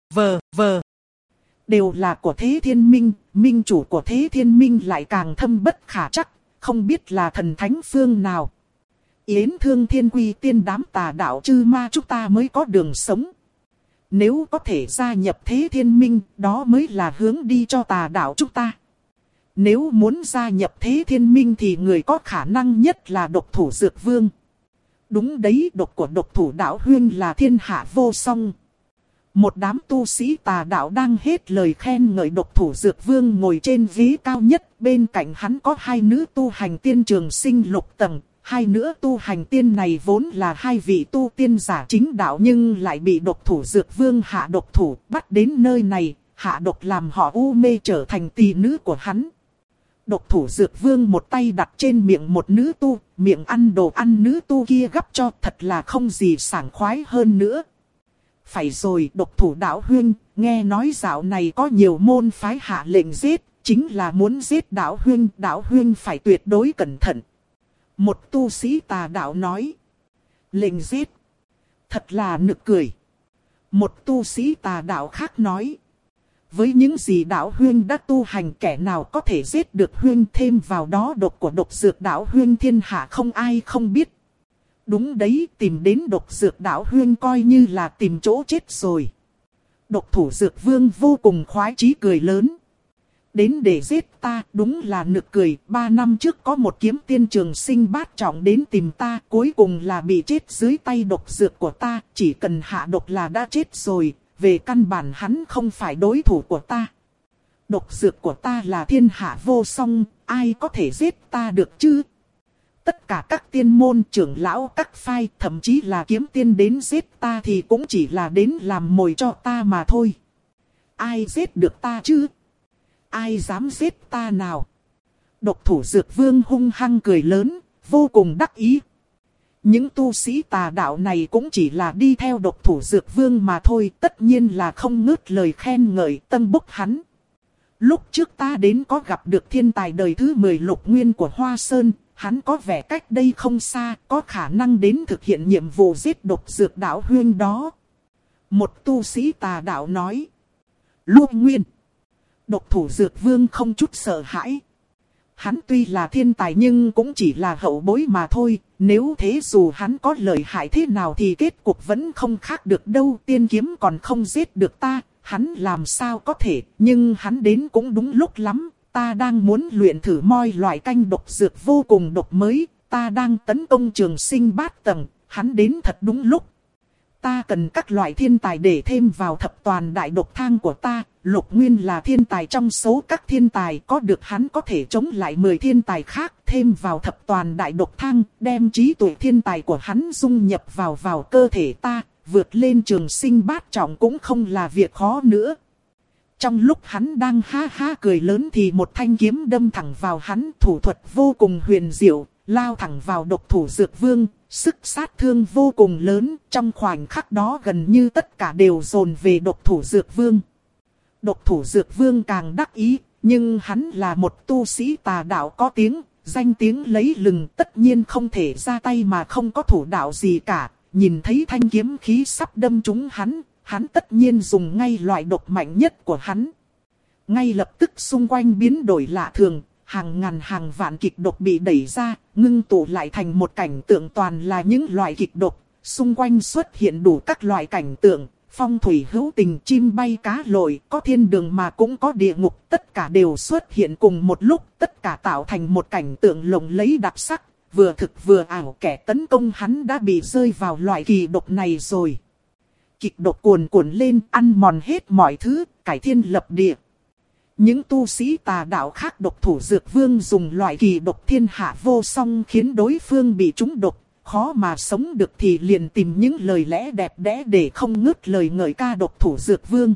A: Đều là của Thế Thiên Minh, minh chủ của Thế Thiên Minh lại càng thâm bất khả trắc, không biết là thần thánh phương nào. Yến Thương Thiên quy tiên đám tà đạo chư ma chúng ta mới có đường sống. Nếu có thể gia nhập Thế Thiên Minh, đó mới là hướng đi cho tà đạo chúng ta. Nếu muốn gia nhập Thế Thiên Minh thì người có khả năng nhất là độc thủ Dược Vương. Đúng đấy, độc của độc thủ đạo huyên là thiên hạ vô song. Một đám tu sĩ tà đạo đang hết lời khen ngợi độc thủ Dược Vương ngồi trên ghế cao nhất. Bên cạnh hắn có 2 nữ tu hành tiên Trường Sinh lục tầng. 2 nữ tu hành tiên này vốn là 2 vị tu tiên giả chính đạo nhưng lại bị độc thủ Dược Vương hạ độc thủ bắt đến nơi này. Hạ độc làm họ u mê trở thành tỳ nữ của hắn. Độc thủ Dược Vương một tay đặt trên miệng một nữ tu, miệng ăn đồ ăn nữ tu kia gắp cho, thật là không gì sảng khoái hơn nữa. Phải rồi, độc thủ đạo huyên, nghe nói dạo này có nhiều môn phái hạ lệnh giết, chính là muốn giết đạo huyên phải tuyệt đối cẩn thận. Một tu sĩ tà đạo nói, lệnh giết, thật là nực cười. Một tu sĩ tà đạo khác nói, với những gì đạo huyên đã tu hành, kẻ nào có thể giết được huyên, thêm vào đó độc của độc dược đạo huyên thiên hạ không ai không biết. Đúng đấy, tìm đến độc dược đạo huyên coi như là tìm chỗ chết rồi. Độc thủ Dược Vương vô cùng khoái chí cười lớn. Đến để giết ta, đúng là nực cười. 3 năm trước có một kiếm tiên Trường Sinh bát trọng đến tìm ta, cuối cùng là bị chết dưới tay độc dược của ta. Chỉ cần hạ độc là đã chết rồi, về căn bản hắn không phải đối thủ của ta. Độc dược của ta là thiên hạ vô song, ai có thể giết ta được chứ? tất cả các tiên môn trưởng lão các phái, thậm chí là kiếm tiên đến giết ta thì cũng chỉ là đến làm mồi cho ta mà thôi. Ai giết được ta chứ? Ai dám giết ta nào? Độc thủ Dược Vương hung hăng cười lớn, vô cùng đắc ý. Những tu sĩ tà đạo này cũng chỉ là đi theo độc thủ Dược Vương mà thôi, tất nhiên là không ngớt lời khen ngợi tân bốc hắn. Lúc trước ta đến có gặp được thiên tài đời thứ 10 Lục Nguyên của Hoa Sơn, hắn có vẻ cách đây không xa, có khả năng đến thực hiện nhiệm vụ giết độc dược đạo huyên đó. Một tu sĩ tà đạo nói. Lục Nguyên. Độc thủ Dược Vương không chút sợ hãi. Hắn tuy là thiên tài nhưng cũng chỉ là hậu bối mà thôi. Nếu thế dù hắn có lợi hại thế nào thì kết cục vẫn không khác được đâu. Tiên kiếm còn không giết được ta, hắn làm sao có thể. Nhưng hắn đến cũng đúng lúc lắm. Ta đang muốn luyện thử moi loại canh độc dược vô cùng độc mới. Ta đang tấn công trường sinh bát tầng. Hắn đến thật đúng lúc. Ta cần các loại thiên tài để thêm vào thập toàn đại độc thang của ta. Lục Nguyên là thiên tài trong số các thiên tài, có được hắn có thể chống lại 10 thiên tài khác, thêm vào thập toàn đại độc thang, đem trí tuệ thiên tài của hắn dung nhập vào cơ thể ta, vượt lên trường sinh bát trọng cũng không là việc khó nữa. Trong lúc hắn đang ha ha cười lớn thì một thanh kiếm đâm thẳng vào hắn, thủ thuật vô cùng huyền diệu, lao thẳng vào độc thủ Dược Vương, sức sát thương vô cùng lớn, trong khoảnh khắc đó gần như tất cả đều dồn về độc thủ Dược Vương. Độc thủ Dược Vương càng đắc ý, nhưng hắn là một tu sĩ tà đạo có tiếng, danh tiếng lấy lừng, tất nhiên không thể ra tay mà không có thủ đạo gì cả. Nhìn thấy thanh kiếm khí sắp đâm trúng hắn, hắn tất nhiên dùng ngay loại độc mạnh nhất của hắn. Ngay lập tức xung quanh biến đổi lạ thường, hàng ngàn hàng vạn kịch độc bị đẩy ra, ngưng tụ lại thành một cảnh tượng toàn là những loại kịch độc. Xung quanh xuất hiện đủ các loại cảnh tượng. Phong thủy hữu tình, chim bay cá lội, có thiên đường mà cũng có địa ngục, tất cả đều xuất hiện cùng một lúc, tất cả tạo thành một cảnh tượng lộng lẫy đặc sắc, vừa thực vừa ảo. Kẻ tấn công hắn đã bị rơi vào loại kỳ độc này rồi. Kịch độc cuồn cuộn lên, ăn mòn hết mọi thứ, cải thiên lập địa. Những tu sĩ tà đạo khác độc thủ Dược Vương dùng loại kỳ độc thiên hạ vô song khiến đối phương bị trúng độc. Khó mà sống được thì liền tìm những lời lẽ đẹp đẽ để không ngớt lời ngợi ca độc thủ Dược Vương.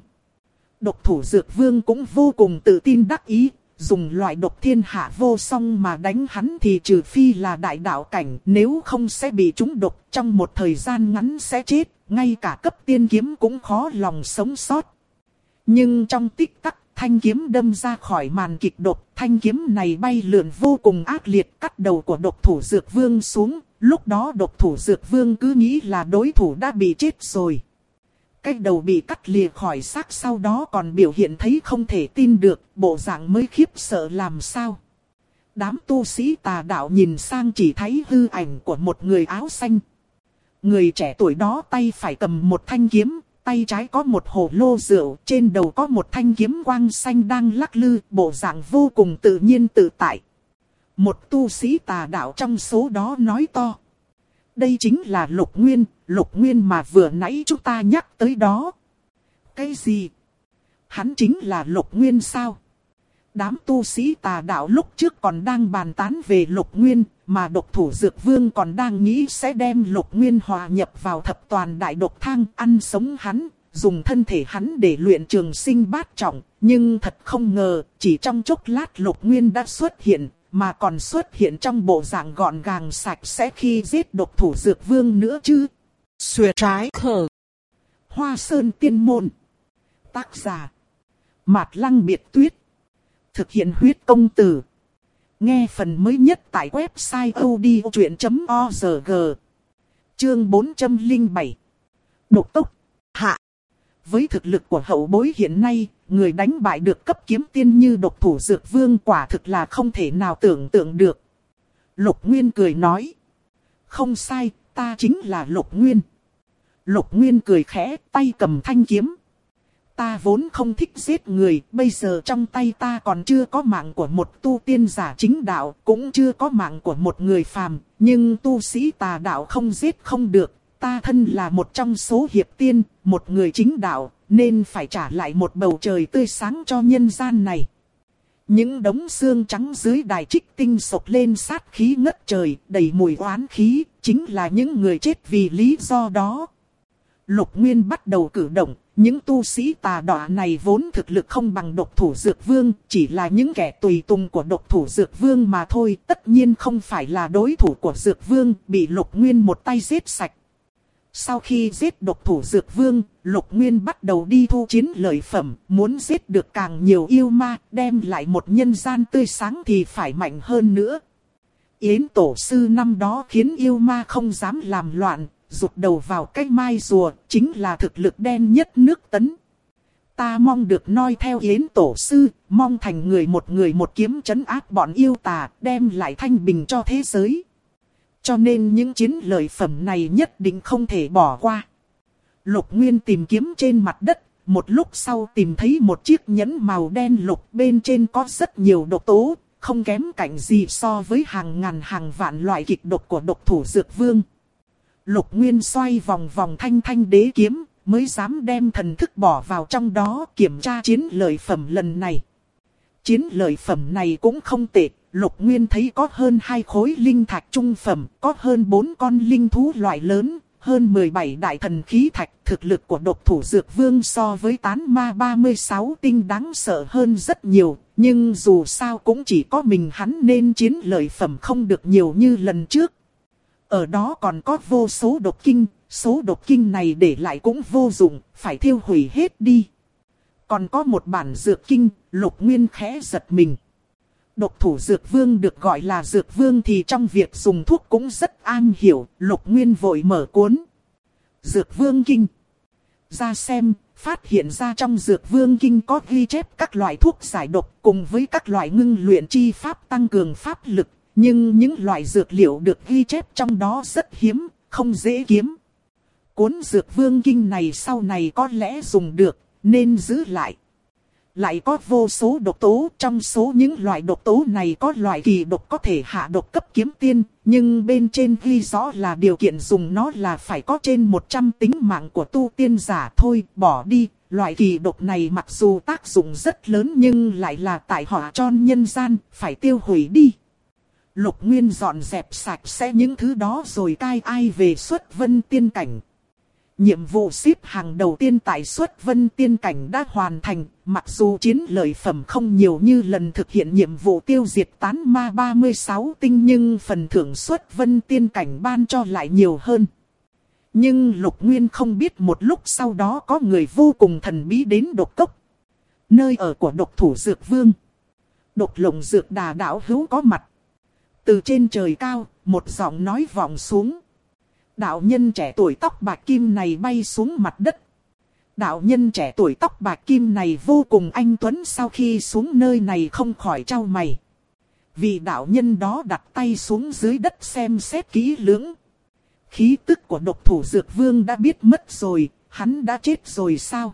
A: Độc thủ Dược Vương cũng vô cùng tự tin đắc ý, dùng loại độc thiên hạ vô song mà đánh hắn thì trừ phi là đại đạo cảnh, nếu không sẽ bị trúng độc, trong một thời gian ngắn sẽ chết, ngay cả cấp tiên kiếm cũng khó lòng sống sót. Nhưng trong tích tắc, thanh kiếm đâm ra khỏi màn kịch độc, thanh kiếm này bay lượn vô cùng ác liệt, cắt đầu của độc thủ Dược Vương xuống. Lúc đó độc thủ Dược Vương cứ nghĩ là đối thủ đã bị chết rồi. Cái đầu bị cắt lìa khỏi xác sau đó còn biểu hiện thấy không thể tin được, bộ dạng mới khiếp sợ làm sao. Đám tu sĩ tà đạo nhìn sang chỉ thấy hư ảnh của một người áo xanh. Người trẻ tuổi đó tay phải cầm một thanh kiếm, tay trái có một hồ lô rượu, trên đầu có một thanh kiếm quang xanh đang lắc lư, bộ dạng vô cùng tự nhiên tự tại. Một tu sĩ tà đạo trong số đó nói to. Đây chính là Lục Nguyên mà vừa nãy chúng ta nhắc tới đó. Cái gì? Hắn chính là Lục Nguyên sao? Đám tu sĩ tà đạo lúc trước còn đang bàn tán về Lục Nguyên, mà độc thủ Dược Vương còn đang nghĩ sẽ đem Lục Nguyên hòa nhập vào thập toàn đại độc thang, ăn sống hắn, dùng thân thể hắn để luyện trường sinh bát trọng. Nhưng thật không ngờ, chỉ trong chốc lát Lục Nguyên đã xuất hiện. Mà còn xuất hiện trong bộ dạng gọn gàng sạch sẽ khi giết độc thủ Dược Vương nữa chứ. Xuề trái khờ. Hoa Sơn Tiên Môn. Tác giả. Mạt Lăng Biệt Tuyết. Thực hiện huyết công từ. Nghe phần mới nhất tại website odchuyện.org. Chương 407. Độc tốc. Hạ. Với thực lực của hậu bối hiện nay, người đánh bại được cấp kiếm tiên như độc thủ Dược Vương quả thực là không thể nào tưởng tượng được. Lục Nguyên cười nói. Không sai, ta chính là Lục Nguyên. Lục Nguyên cười khẽ, tay cầm thanh kiếm. Ta vốn không thích giết người, bây giờ trong tay ta còn chưa có mạng của một tu tiên giả chính đạo, cũng chưa có mạng của một người phàm, nhưng tu sĩ tà đạo không giết không được. Ta thân là một trong số hiệp tiên, một người chính đạo, nên phải trả lại một bầu trời tươi sáng cho nhân gian này. Những đống xương trắng dưới đài trích tinh sộc lên sát khí ngất trời, đầy mùi oán khí, chính là những người chết vì lý do đó. Lục Nguyên bắt đầu cử động, những tu sĩ tà đọa này vốn thực lực không bằng độc thủ Dược Vương, chỉ là những kẻ tùy tùng của độc thủ Dược Vương mà thôi, tất nhiên không phải là đối thủ của Dược Vương, bị Lục Nguyên một tay giết sạch. Sau khi giết độc thủ Dược Vương, Lục Nguyên bắt đầu đi thu chiến lợi phẩm, muốn giết được càng nhiều yêu ma, đem lại một nhân gian tươi sáng thì phải mạnh hơn nữa. Yến tổ sư năm đó khiến yêu ma không dám làm loạn, rụt đầu vào cái mai rùa, chính là thực lực đen nhất nước Tấn. Ta mong được noi theo Yến tổ sư, mong thành người một kiếm trấn áp bọn yêu tà, đem lại thanh bình cho thế giới. Cho nên những chiến lợi phẩm này nhất định không thể bỏ qua. Lục Nguyên tìm kiếm trên mặt đất, một lúc sau tìm thấy một chiếc nhẫn màu đen lục, bên trên có rất nhiều độc tố, không kém cạnh gì so với hàng ngàn hàng vạn loại kịch độc của độc thủ Dược Vương. Lục Nguyên xoay vòng vòng thanh thanh đế kiếm, mới dám đem thần thức bỏ vào trong đó kiểm tra chiến lợi phẩm lần này. Chiến lợi phẩm này cũng không tệ, Lục Nguyên thấy có hơn 2 khối linh thạch trung phẩm, có hơn 4 con linh thú loại lớn, hơn 17 đại thần khí thạch. Thực lực của độc thủ Dược Vương so với tán ma 36 tinh đáng sợ hơn rất nhiều, nhưng dù sao cũng chỉ có mình hắn nên chiến lợi phẩm không được nhiều như lần trước. Ở đó còn có vô số độc kinh, số độc kinh này để lại cũng vô dụng, phải thiêu hủy hết đi. Còn có một bản dược kinh, Lục Nguyên khẽ giật mình. Độc thủ Dược Vương được gọi là Dược Vương thì trong việc dùng thuốc cũng rất am hiểu, Lục Nguyên vội mở cuốn Dược Vương Kinh ra xem, phát hiện ra trong Dược Vương Kinh có ghi chép các loại thuốc giải độc cùng với các loại ngưng luyện chi pháp tăng cường pháp lực. Nhưng những loại dược liệu được ghi chép trong đó rất hiếm, không dễ kiếm. Cuốn Dược Vương Kinh này sau này có lẽ dùng được, nên giữ lại. Lại có vô số độc tố, trong số những loại độc tố này có loại kỳ độc có thể hạ độc cấp kiếm tiên, nhưng bên trên ghi rõ là điều kiện dùng nó là phải có trên 100 tính mạng của tu tiên giả thôi, bỏ đi. Loại kỳ độc này mặc dù tác dụng rất lớn nhưng lại là tại họa cho nhân gian, phải tiêu hủy đi. Lục Nguyên dọn dẹp sạch sẽ những thứ đó rồi cai ai về Xuất Vân Tiên Cảnh. Nhiệm vụ xếp hàng đầu tiên tại Xuất Vân Tiên Cảnh đã hoàn thành, mặc dù chiến lợi phẩm không nhiều như lần thực hiện nhiệm vụ tiêu diệt tán ma 36 tinh nhưng phần thưởng Xuất Vân Tiên Cảnh ban cho lại nhiều hơn. Nhưng Lục Nguyên không biết một lúc sau đó có người vô cùng thần bí đến Độc Cốc, nơi ở của độc thủ Dược Vương. Độc Lộng Dược Đà đạo hữu có mặt. Từ trên trời cao, một giọng nói vọng xuống. Đạo nhân trẻ tuổi tóc bạc kim này bay xuống mặt đất. Đạo nhân trẻ tuổi tóc bạc kim này vô cùng anh tuấn, sau khi xuống nơi này không khỏi chau mày. Vì đạo nhân đó đặt tay xuống dưới đất xem xét kỹ lưỡng. Khí tức của độc thủ Dược Vương đã biết mất rồi, hắn đã chết rồi sao?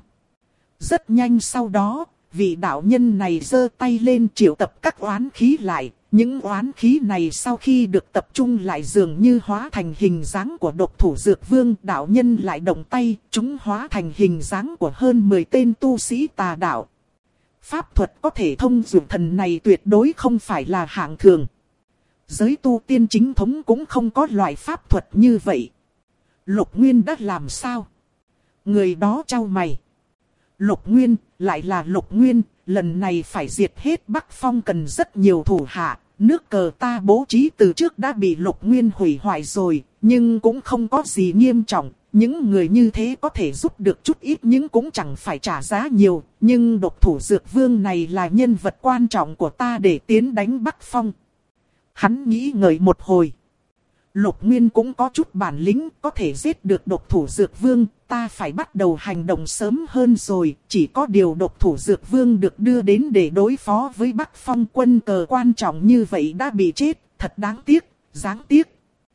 A: Rất nhanh sau đó, vị đạo nhân này giơ tay lên triệu tập các oán khí lại. Những oán khí này sau khi được tập trung lại dường như hóa thành hình dáng của độc thủ Dược Vương. Đạo nhân lại động tay, chúng hóa thành hình dáng của hơn 10 tên tu sĩ tà đạo. Pháp thuật có thể thông dụng thần này tuyệt đối không phải là hạng thường. Giới tu tiên chính thống cũng không có loại pháp thuật như vậy. Lục Nguyên đã làm sao? Người đó chau mày. Lục Nguyên, lại là Lục Nguyên, lần này phải diệt hết Bắc Phong cần rất nhiều thủ hạ. Nước cờ ta bố trí từ trước đã bị Lục Nguyên hủy hoại rồi, nhưng cũng không có gì nghiêm trọng. Những người như thế có thể giúp được chút ít nhưng cũng chẳng phải trả giá nhiều. Nhưng độc thủ Dược Vương này là nhân vật quan trọng của ta để tiến đánh Bắc Phong. Hắn nghĩ ngợi một hồi. Lục Nguyên cũng có chút bản lĩnh, có thể giết được độc thủ Dược Vương, ta phải bắt đầu hành động sớm hơn rồi. Chỉ có điều độc thủ Dược Vương được đưa đến để đối phó với Bắc Phong, quân cờ quan trọng như vậy đã bị chết, thật đáng tiếc, đáng tiếc.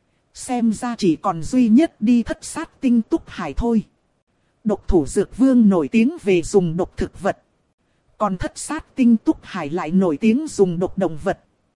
A: Xem ra chỉ còn duy nhất đi Thất Sát Tinh Túc Hải thôi. Độc thủ Dược Vương nổi tiếng về dùng độc thực vật, còn Thất Sát Tinh Túc Hải lại nổi tiếng dùng độc động vật.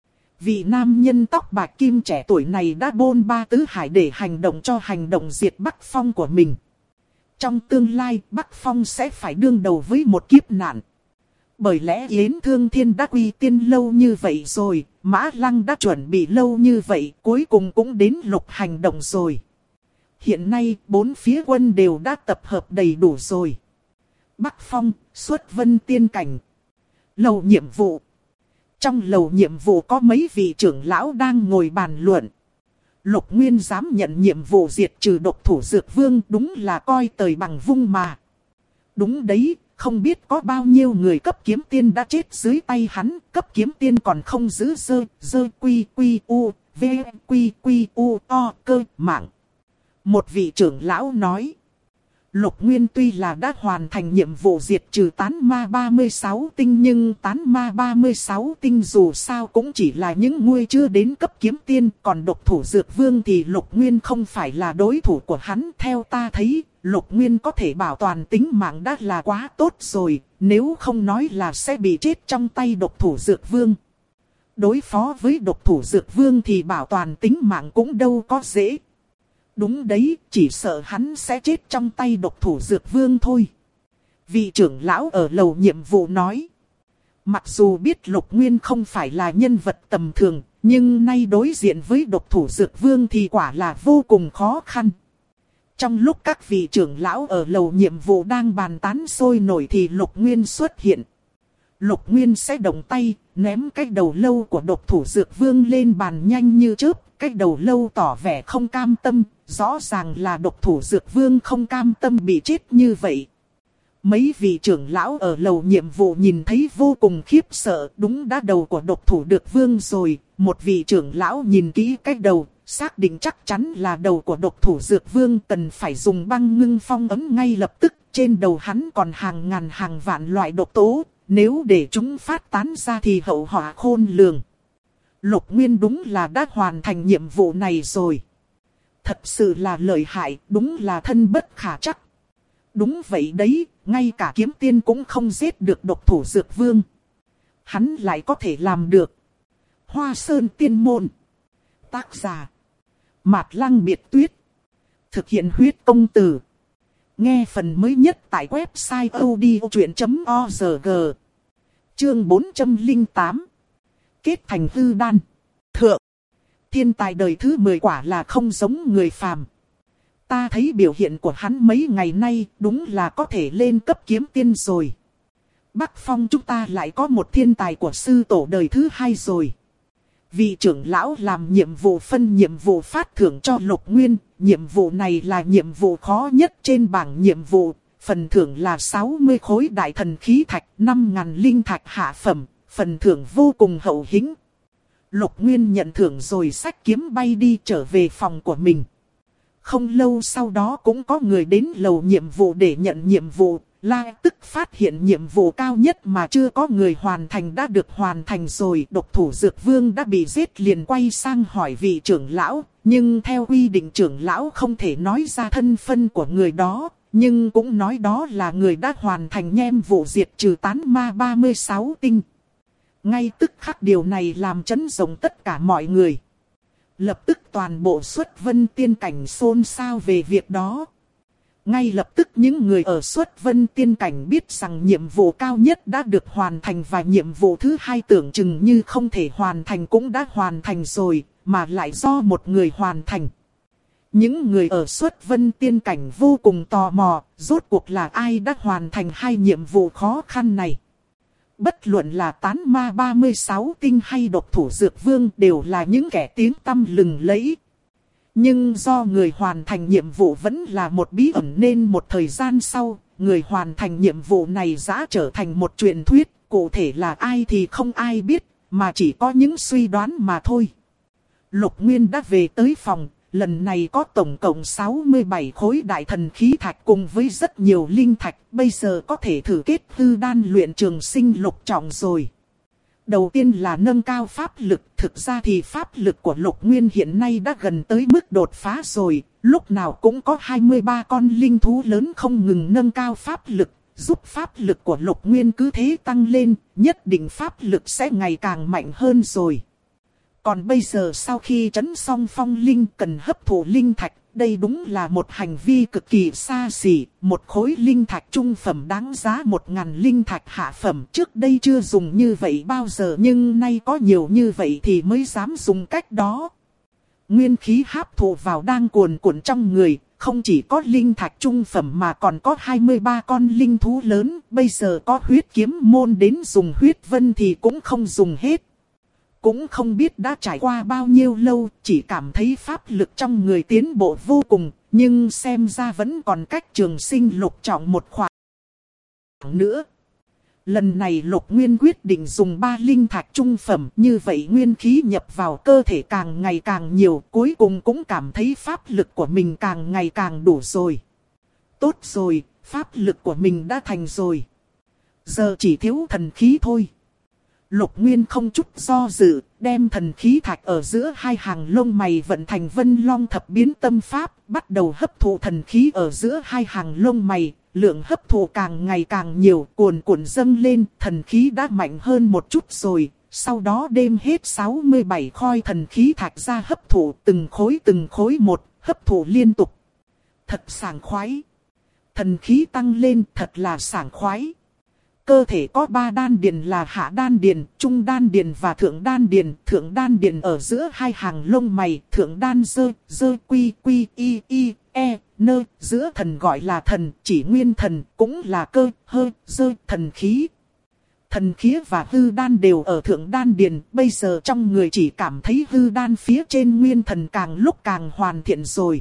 A: Vị nam nhân tóc bạc kim trẻ tuổi này đã bôn ba tứ hải để hành động cho hành động diệt Bắc Phong của mình. Trong tương lai, Bắc Phong sẽ phải đương đầu với một kiếp nạn. Bởi lẽ Yến Thương Thiên đã quy tiên lâu như vậy rồi, Mã Lăng đã chuẩn bị lâu như vậy, cuối cùng cũng đến lúc hành động rồi. Hiện nay, 4 phía quân đều đã tập hợp đầy đủ rồi. Bắc Phong, xuất Vân Tiên Cảnh. Lầu nhiệm vụ. Trong lầu nhiệm vụ có mấy vị trưởng lão đang ngồi bàn luận. Lục Nguyên dám nhận nhiệm vụ diệt trừ độc thủ Dược Vương, đúng là coi trời bằng vung mà. Đúng đấy, không biết có bao nhiêu người cấp kiếm tiên đã chết dưới tay hắn, cấp kiếm tiên còn không giữ dơ quy u, v quy u o cơ mạng. Một vị trưởng lão nói. Lục Nguyên tuy là đã hoàn thành nhiệm vụ diệt trừ tán ma 36 tinh, nhưng tán ma 36 tinh dù sao cũng chỉ là những nguy chưa đến cấp kiếm tiên. Còn độc thủ Dược Vương thì Lục Nguyên không phải là đối thủ của hắn. Theo ta thấy, Lục Nguyên có thể bảo toàn tính mạng đã là quá tốt rồi, nếu không nói là sẽ bị chết trong tay độc thủ Dược Vương. Đối phó với độc thủ Dược Vương thì bảo toàn tính mạng cũng đâu có dễ. Đúng đấy, chỉ sợ hắn sẽ chết trong tay độc thủ Dược Vương thôi. Vị trưởng lão ở lầu nhiệm vụ nói. Mặc dù biết Lục Nguyên không phải là nhân vật tầm thường, nhưng nay đối diện với độc thủ Dược Vương thì quả là vô cùng khó khăn. Trong lúc các vị trưởng lão ở lầu nhiệm vụ đang bàn tán sôi nổi thì Lục Nguyên xuất hiện. Lục Nguyên sẽ động tay, ném cái đầu lâu của độc thủ Dược Vương lên bàn nhanh như chớp. Cái đầu lâu tỏ vẻ không cam tâm, rõ ràng là độc thủ Dược Vương không cam tâm bị chết như vậy. Mấy vị trưởng lão ở lầu nhiệm vụ nhìn thấy vô cùng khiếp sợ, đúng đã đầu của độc thủ Dược Vương rồi. Một vị trưởng lão nhìn kỹ cái đầu, xác định chắc chắn là đầu của độc thủ Dược Vương, cần phải dùng băng ngưng phong ấn ngay lập tức. Trên đầu hắn còn hàng ngàn hàng vạn loại độc tố, nếu để chúng phát tán ra thì hậu họa khôn lường. Lục Nguyên đúng là đã hoàn thành nhiệm vụ này rồi. Thật sự là lợi hại, đúng là thân bất khả trắc. Đúng vậy đấy, ngay cả kiếm tiên cũng không giết được độc thủ Dược Vương. Hắn lại có thể làm được. Hoa Sơn Tiên Môn. Tác giả. Mạt Lăng Biệt Tuyết. Thực hiện huyết công từ. Nghe phần mới nhất tại website odchuyện.org. Chương 408. Kết thành hư đan. Thượng. Thiên tài đời thứ 10 quả là không giống người phàm. Ta thấy biểu hiện của hắn mấy ngày nay đúng là có thể lên cấp kiếm tiên rồi. Bắc Phong chúng ta lại có một thiên tài của sư tổ đời thứ 2 rồi. Vị trưởng lão làm nhiệm vụ phân nhiệm vụ phát thưởng cho Lục Nguyên. Nhiệm vụ này là nhiệm vụ khó nhất trên bảng nhiệm vụ. Phần thưởng là 60 khối đại thần khí thạch, 5.000 linh thạch hạ phẩm. Phần thưởng vô cùng hậu hĩnh. Lục Nguyên nhận thưởng rồi xách kiếm bay đi trở về phòng của mình. Không lâu sau đó cũng có người đến lầu nhiệm vụ để nhận nhiệm vụ. La tức phát hiện nhiệm vụ cao nhất mà chưa có người hoàn thành đã được hoàn thành rồi. Độc thủ Dược Vương đã bị giết, liền quay sang hỏi vị trưởng lão. Nhưng theo quy định trưởng lão không thể nói ra thân phận của người đó. Nhưng cũng nói đó là người đã hoàn thành nhiệm vụ diệt trừ tán ma 36 tinh. Ngay tức khắc điều này làm chấn động tất cả mọi người. Lập tức toàn bộ Xuất Vân Tiên Cảnh xôn xao về việc đó. Ngay lập tức những người ở Xuất Vân Tiên Cảnh biết rằng nhiệm vụ cao nhất đã được hoàn thành và nhiệm vụ thứ 2 tưởng chừng như không thể hoàn thành cũng đã hoàn thành rồi, mà lại do một người hoàn thành. Những người ở Xuất Vân Tiên Cảnh vô cùng tò mò, rốt cuộc là ai đã hoàn thành 2 nhiệm vụ khó khăn này. Bất luận là tán ma 36 tinh hay độc thủ Dược Vương đều là những kẻ tiếng tăm lừng lẫy. Nhưng do người hoàn thành nhiệm vụ vẫn là một bí ẩn nên một thời gian sau, người hoàn thành nhiệm vụ này đã trở thành một truyền thuyết. Cụ thể là ai thì không ai biết, mà chỉ có những suy đoán mà thôi. Lục Nguyên đã về tới phòng. Lần này có tổng cộng 67 khối đại thần khí thạch cùng với rất nhiều linh thạch. Bây giờ có thể thử kết hư đan luyện trường sinh lục trọng rồi. Đầu tiên là nâng cao pháp lực. Thực ra thì pháp lực của Lục Nguyên hiện nay đã gần tới mức đột phá rồi. Lúc nào cũng có 23 con linh thú lớn không ngừng nâng cao pháp lực. Giúp pháp lực của Lục Nguyên cứ thế tăng lên. Nhất định pháp lực sẽ ngày càng mạnh hơn rồi. Còn bây giờ sau khi trấn xong phong linh cần hấp thụ linh thạch, Đây đúng là một hành vi cực kỳ xa xỉ, một khối linh thạch trung phẩm đáng giá 1000 linh thạch hạ phẩm. Trước đây chưa dùng như vậy bao giờ, nhưng nay có nhiều như vậy thì mới dám dùng cách đó. Nguyên khí hấp thụ vào đang cuồn cuộn trong người, không chỉ có linh thạch trung phẩm mà còn có 23 con linh thú lớn. Bây giờ có huyết kiếm môn đến dùng huyết vân thì cũng không dùng hết. Cũng không biết đã trải qua bao nhiêu lâu, chỉ cảm thấy pháp lực trong người tiến bộ vô cùng, nhưng xem ra vẫn còn cách trường sinh lục trọng một khoảng nữa. Lần này Lục Nguyên quyết định dùng 3 linh thạch trung phẩm, như vậy nguyên khí nhập vào cơ thể càng ngày càng nhiều, cuối cùng cũng cảm thấy pháp lực của mình càng ngày càng đủ rồi. Tốt rồi, pháp lực của mình đã thành rồi. Giờ chỉ thiếu thần khí thôi. Lục Nguyên không chút do dự, đem thần khí thạch ở giữa hai hàng lông mày vận thành Vân Long thập biến tâm pháp, bắt đầu hấp thụ thần khí ở giữa hai hàng lông mày. Lượng hấp thụ càng ngày càng nhiều, cuồn cuộn dâng lên, thần khí đã mạnh hơn một chút rồi. Sau đó đêm hết 67 khoi thần khí thạch ra hấp thụ, từng khối một, hấp thụ liên tục. Thật sảng khoái. Thần khí tăng lên thật là sảng khoái. Cơ thể có 3 đan điền là hạ đan điền, trung đan điền và thượng đan điền. Thượng đan điền ở giữa hai hàng lông mày, thượng đan dơ quy y e nơ, giữa thần gọi là thần, chỉ nguyên thần, cũng là cơ, dơ, thần khí. Thần khí và hư đan đều ở thượng đan điền, bây giờ trong người chỉ cảm thấy hư đan phía trên nguyên thần càng lúc càng hoàn thiện rồi.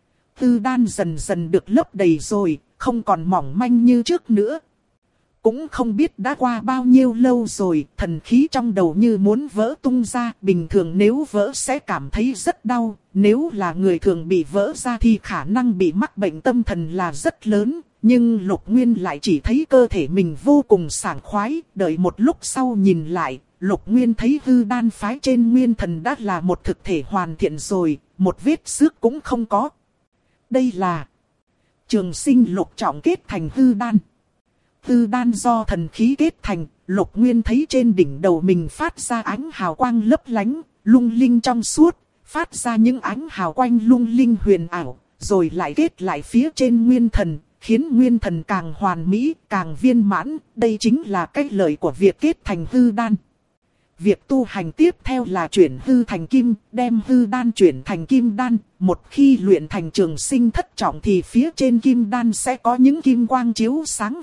A: Hư đan dần dần được lấp đầy rồi, không còn mỏng manh như trước nữa. Cũng không biết đã qua bao nhiêu lâu rồi, thần khí trong đầu như muốn vỡ tung ra. Bình thường nếu vỡ sẽ cảm thấy rất đau, nếu là người thường bị vỡ ra thì khả năng bị mắc bệnh tâm thần là rất lớn. Nhưng Lục Nguyên lại chỉ thấy cơ thể mình vô cùng sảng khoái. Đợi một lúc sau nhìn lại, Lục Nguyên thấy hư đan phái trên nguyên thần đã là một thực thể hoàn thiện rồi, một vết xước cũng không có. Đây là trường sinh lục trọng kết thành hư đan. Hư đan do thần khí kết thành, Lục Nguyên thấy trên đỉnh đầu mình phát ra ánh hào quang lấp lánh, lung linh trong suốt, phát ra những ánh hào quang lung linh huyền ảo, rồi lại kết lại phía trên nguyên thần, khiến nguyên thần càng hoàn mỹ, càng viên mãn. Đây chính là cái lợi của việc kết thành hư đan. Việc tu hành tiếp theo là chuyển hư thành kim, đem hư đan chuyển thành kim đan. Một khi luyện thành trường sinh thất trọng thì phía trên kim đan sẽ có những kim quang chiếu sáng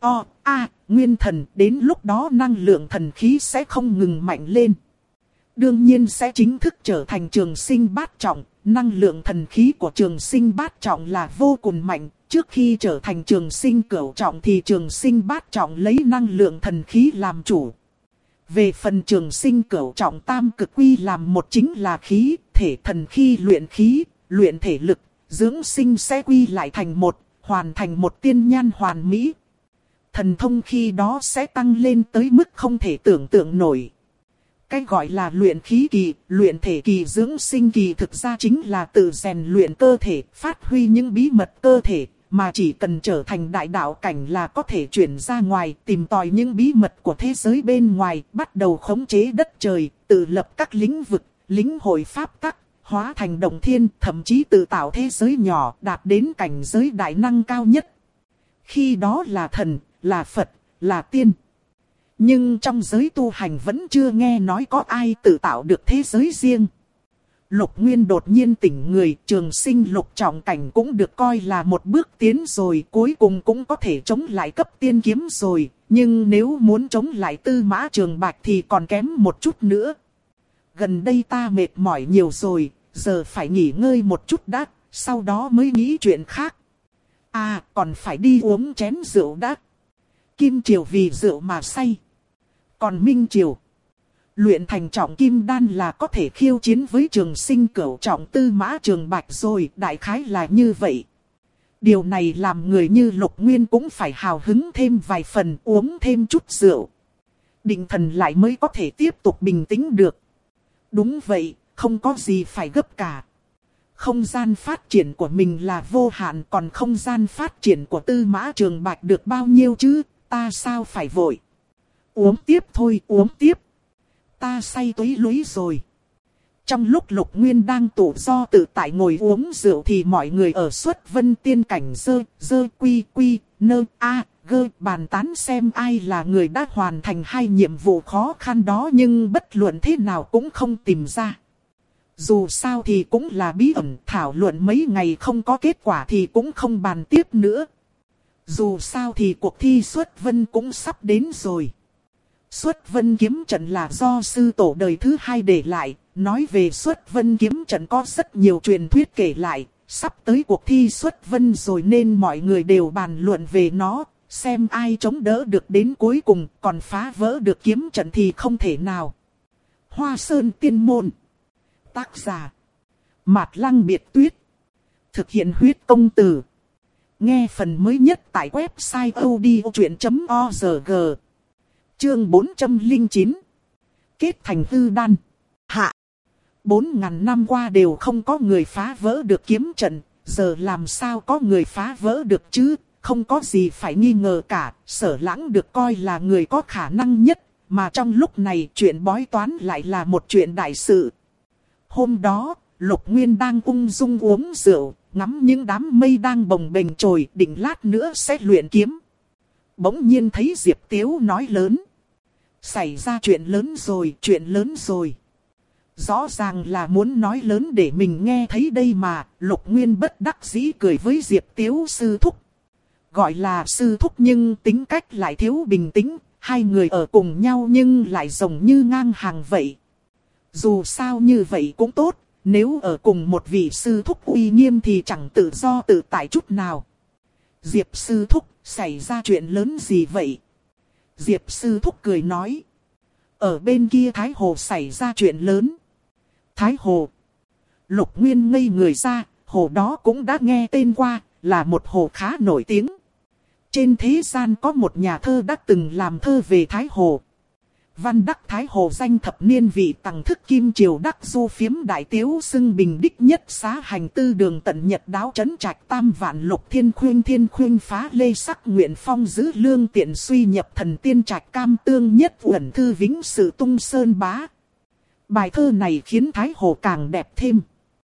A: nguyên thần. Đến lúc đó năng lượng thần khí sẽ không ngừng mạnh lên. Đương nhiên sẽ chính thức trở thành trường sinh bát trọng. Năng lượng thần khí của trường sinh bát trọng là vô cùng mạnh. Trước khi trở thành trường sinh cửu trọng thì trường sinh bát trọng lấy năng lượng thần khí làm chủ. Về phần trường sinh cửu trọng tam cực quy làm một chính là khí, thể thần khi luyện khí, luyện thể lực, dưỡng sinh sẽ quy lại thành một, hoàn thành một tiên nhan hoàn mỹ. Thần thông khi đó sẽ tăng lên tới mức không thể tưởng tượng nổi. Cái gọi là luyện khí kỳ, luyện thể kỳ, dưỡng sinh kỳ thực ra chính là tự rèn luyện cơ thể, phát huy những bí mật cơ thể. Mà chỉ cần trở thành đại đạo cảnh là có thể chuyển ra ngoài, tìm tòi những bí mật của thế giới bên ngoài, bắt đầu khống chế đất trời, tự lập các lĩnh vực, lĩnh hội pháp tắc, hóa thành động thiên, thậm chí tự tạo thế giới nhỏ, đạt đến cảnh giới đại năng cao nhất. Khi đó là thần, là Phật, là tiên. Nhưng trong giới tu hành vẫn chưa nghe nói có ai tự tạo được thế giới riêng. Lục Nguyên đột nhiên tỉnh người, trường sinh lục trọng cảnh cũng được coi là một bước tiến rồi, cuối cùng cũng có thể chống lại cấp tiên kiếm rồi, nhưng nếu muốn chống lại Tư Mã Trường Bạch thì còn kém một chút nữa. Gần đây ta mệt mỏi nhiều rồi, giờ phải nghỉ ngơi một chút đã, sau đó mới nghĩ chuyện khác. Còn phải đi uống chén rượu đã. Kim Triều vì rượu mà say. Còn Minh Triều luyện thành trọng kim đan là có thể khiêu chiến với trường sinh cửu trọng Tư Mã Trường Bạch rồi, đại khái là như vậy. Điều này làm người như Lục Nguyên cũng phải hào hứng thêm vài phần, uống thêm chút rượu. Định thần lại mới có thể tiếp tục bình tĩnh được. Đúng vậy, không có gì phải gấp cả. Không gian phát triển của mình là vô hạn, còn không gian phát triển của Tư Mã Trường Bạch được bao nhiêu chứ, ta sao phải vội. Uống tiếp thôi, uống tiếp. Ta say túy lúy rồi. Trong lúc Lục Nguyên đang tự do tự tại ngồi uống rượu thì mọi người ở Xuất Vân Tiên cảnh dơ quy quy nơ a gơ bàn tán xem ai là người đã hoàn thành hai nhiệm vụ khó khăn đó, nhưng bất luận thế nào cũng không tìm ra. Dù sao thì cũng là bí ẩn, thảo luận mấy ngày không có kết quả thì cũng không bàn tiếp nữa. Dù sao thì cuộc thi Xuất Vân cũng sắp đến rồi. Xuất Vân kiếm trận là do sư tổ đời thứ hai để lại. Nói về Xuất Vân kiếm trận có rất nhiều truyền thuyết kể lại. Sắp tới cuộc thi Xuất Vân rồi nên mọi người đều bàn luận về nó. Xem ai chống đỡ được đến cuối cùng, còn phá vỡ được kiếm trận thì không thể nào. Hoa Sơn Tiên Môn. Tác giả Mạt Lăng Biệt Tuyết. Thực hiện huyết công từ. Nghe phần mới nhất tại website odchuyện.org. Chương 409. Kết thành hư đan. Hạ. 4.000 năm qua đều không có người phá vỡ được kiếm trận. Giờ làm sao có người phá vỡ được chứ? Không có gì phải nghi ngờ cả. Sở Lãng được coi là người có khả năng nhất. Mà trong lúc này chuyện bói toán lại là một chuyện đại sự. Hôm đó, Lục Nguyên đang ung dung uống rượu, ngắm những đám mây đang bồng bềnh trồi, định lát nữa sẽ luyện kiếm. Bỗng nhiên thấy Diệp Tiếu nói lớn. Xảy ra chuyện lớn rồi, chuyện lớn rồi. Rõ ràng là muốn nói lớn để mình nghe thấy đây mà. Lục Nguyên bất đắc dĩ cười với Diệp Tiếu sư thúc. Gọi là sư thúc nhưng tính cách lại thiếu bình tĩnh. Hai người ở cùng nhau nhưng lại giống như ngang hàng vậy. Dù sao như vậy cũng tốt. Nếu ở cùng một vị sư thúc uy nghiêm thì chẳng tự do tự tại chút nào. Diệp sư thúc, xảy ra chuyện lớn gì vậy? Diệp sư thúc cười nói. Ở bên kia Thái Hồ xảy ra chuyện lớn. Thái Hồ. Lục Nguyên ngây người ra, hồ đó cũng đã nghe tên qua, là một hồ khá nổi tiếng. Trên thế gian có một nhà thơ đã từng làm thơ về Thái Hồ. Văn đắc Thái Hồ danh thập niên vị tằng thức kim triều đắc du phiếm đại tiếu xưng bình đích nhất xá hành tư đường tận nhật đáo trấn trạch tam vạn lục thiên khuyên phá lê sắc nguyện phong giữ lương tiện suy nhập thần tiên trạch cam tương nhất uẩn thư vĩnh sự tung sơn bá. Bài thơ này khiến Thái Hồ càng đẹp thêm.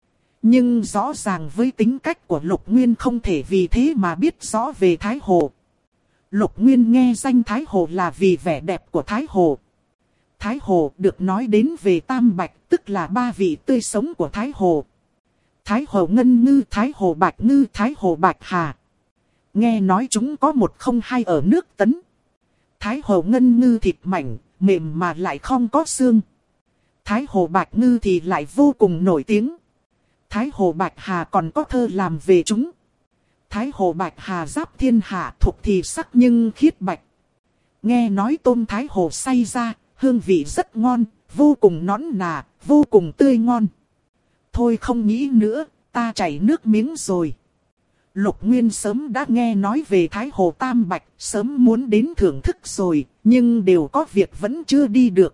A: Nhưng rõ ràng với tính cách của Lục Nguyên không thể vì thế mà biết rõ về Thái Hồ. Lục Nguyên nghe danh Thái Hồ là vì vẻ đẹp của Thái Hồ. Thái Hồ được nói đến về Tam Bạch, tức là ba vị tươi sống của Thái Hồ. Thái Hồ Ngân Ngư, Thái Hồ Bạch Ngư, Thái Hồ Bạch Hà. Nghe nói chúng có một không hai ở nước Tấn. Thái Hồ Ngân Ngư thịt mảnh, mềm mà lại không có xương. Thái Hồ Bạch Ngư thì lại vô cùng nổi tiếng. Thái Hồ Bạch Hà còn có thơ làm về chúng. Thái Hồ Bạch Hà giáp thiên hạ, thuộc thì sắc nhưng khiết bạch. Nghe nói tôm Thái Hồ xay ra, hương vị rất ngon, vô cùng nõn nà, vô cùng tươi ngon. Thôi không nghĩ nữa, ta chảy nước miếng rồi. Lục Nguyên sớm đã nghe nói về Thái Hồ Tam Bạch, sớm muốn đến thưởng thức rồi, nhưng đều có việc vẫn chưa đi được.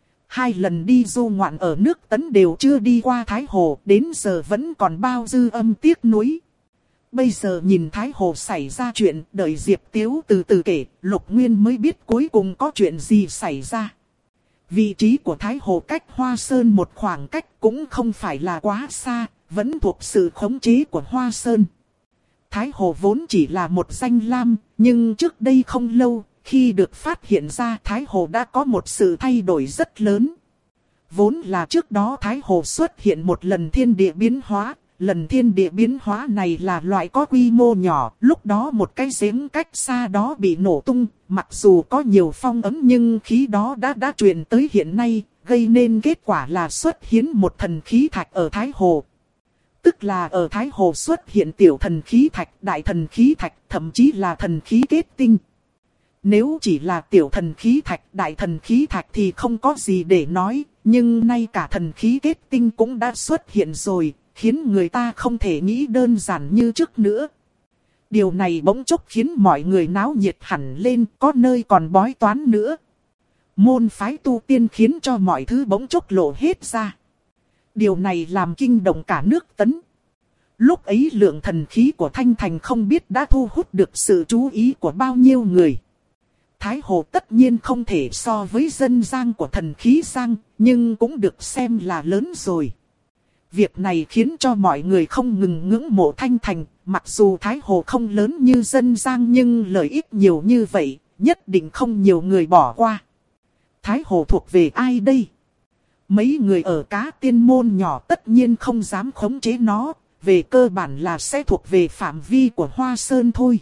A: 2 lần đi du ngoạn ở nước Tấn đều chưa đi qua Thái Hồ, đến giờ vẫn còn bao dư âm tiếc nuối. Bây giờ nhìn Thái Hồ xảy ra chuyện, đợi Diệp Tiếu từ từ kể, Lục Nguyên mới biết cuối cùng có chuyện gì xảy ra. Vị trí của Thái Hồ cách Hoa Sơn một khoảng cách cũng không phải là quá xa, vẫn thuộc sự khống chế của Hoa Sơn. Thái Hồ vốn chỉ là một danh lam, nhưng trước đây không lâu, khi được phát hiện ra Thái Hồ đã có một sự thay đổi rất lớn. Vốn là trước đó Thái Hồ xuất hiện một lần thiên địa biến hóa. Lần thiên địa biến hóa này là loại có quy mô nhỏ, lúc đó một cái giếng cách xa đó bị nổ tung, mặc dù có nhiều phong ấm nhưng khí đó đã truyền tới hiện nay, gây nên kết quả là xuất hiện một thần khí thạch ở Thái Hồ. Tức là ở Thái Hồ xuất hiện tiểu thần khí thạch, đại thần khí thạch, thậm chí là thần khí kết tinh. Nếu chỉ là tiểu thần khí thạch, đại thần khí thạch thì không có gì để nói, nhưng nay cả thần khí kết tinh cũng đã xuất hiện rồi. Khiến người ta không thể nghĩ đơn giản như trước nữa. Điều này bỗng chốc khiến mọi người náo nhiệt hẳn lên, có nơi còn bói toán nữa. Môn phái tu tiên khiến cho mọi thứ bỗng chốc lộ hết ra. Điều này làm kinh động cả nước Tấn. Lúc ấy lượng thần khí của Thanh Thành không biết đã thu hút được sự chú ý của bao nhiêu người. Thái Hồ tất nhiên không thể so với dân Giang của thần khí Giang, nhưng cũng được xem là lớn rồi. Việc này khiến cho mọi người không ngừng ngưỡng mộ Thanh Thành, mặc dù Thái Hồ không lớn như dân Giang nhưng lợi ích nhiều như vậy, nhất định không nhiều người bỏ qua. Thái Hồ thuộc về ai đây? Mấy người ở Cá Tiên môn nhỏ tất nhiên không dám khống chế nó, về cơ bản là sẽ thuộc về phạm vi của Hoa Sơn thôi.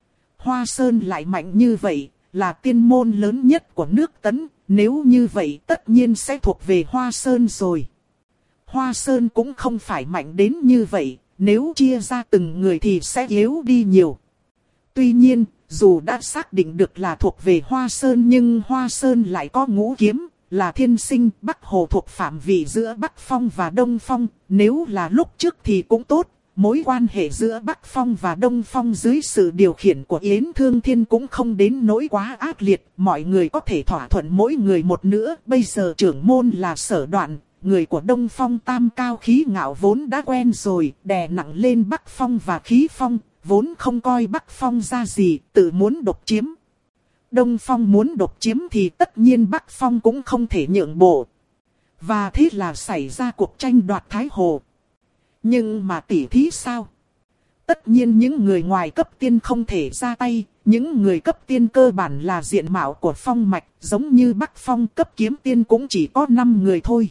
A: Hoa Sơn lại mạnh như vậy, là tiên môn lớn nhất của nước Tấn, nếu như vậy tất nhiên sẽ thuộc về Hoa Sơn rồi. Hoa Sơn cũng không phải mạnh đến như vậy, nếu chia ra từng người thì sẽ yếu đi nhiều. Tuy nhiên, dù đã xác định được là thuộc về Hoa Sơn nhưng Hoa Sơn lại có ngũ kiếm, là thiên sinh. Bắc Hồ thuộc phạm vị giữa Bắc Phong và Đông Phong, nếu là lúc trước thì cũng tốt. Mối quan hệ giữa Bắc Phong và Đông Phong dưới sự điều khiển của Yến Thương Thiên cũng không đến nỗi quá ác liệt. Mọi người có thể thỏa thuận mỗi người một nữa. Bây giờ trưởng môn là Sở Đoạn, người của Đông Phong tam cao khí ngạo vốn đã quen rồi, đè nặng lên Bắc Phong và Khí Phong, vốn không coi Bắc Phong ra gì, tự muốn độc chiếm. Đông Phong muốn độc chiếm thì tất nhiên Bắc Phong cũng không thể nhượng bộ. Và thế là xảy ra cuộc tranh đoạt Thái Hồ. Nhưng mà tỉ thí sao? Tất nhiên những người ngoài cấp tiên không thể ra tay, những người cấp tiên cơ bản là diện mạo của phong mạch, giống như Bắc Phong cấp kiếm tiên cũng chỉ có 5 người thôi.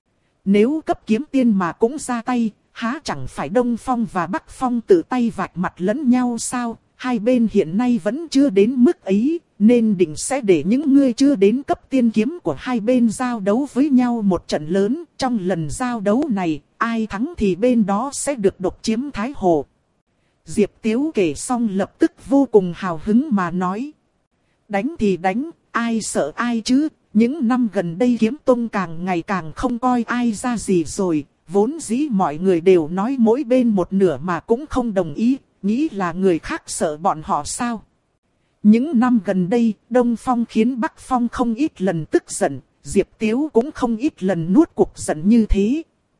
A: Nếu cấp kiếm tiên mà cũng ra tay, há chẳng phải Đông Phong và Bắc Phong tự tay vạch mặt lẫn nhau sao? Hai bên hiện nay vẫn chưa đến mức ấy, nên định sẽ để những người chưa đến cấp tiên kiếm của hai bên giao đấu với nhau một trận lớn. Trong lần giao đấu này, ai thắng thì bên đó sẽ được độc chiếm Thái Hồ. Diệp Tiếu kể xong lập tức vô cùng hào hứng mà nói. Đánh thì đánh, ai sợ ai chứ? Những năm gần đây kiếm tông càng ngày càng không coi ai ra gì rồi. Vốn dĩ mọi người đều nói mỗi bên một nửa mà cũng không đồng ý. Nghĩ là người khác sợ bọn họ sao? Những năm gần đây, Đông Phong khiến Bắc Phong không ít lần tức giận. Diệp Tiếu cũng không ít lần nuốt cục giận như thế.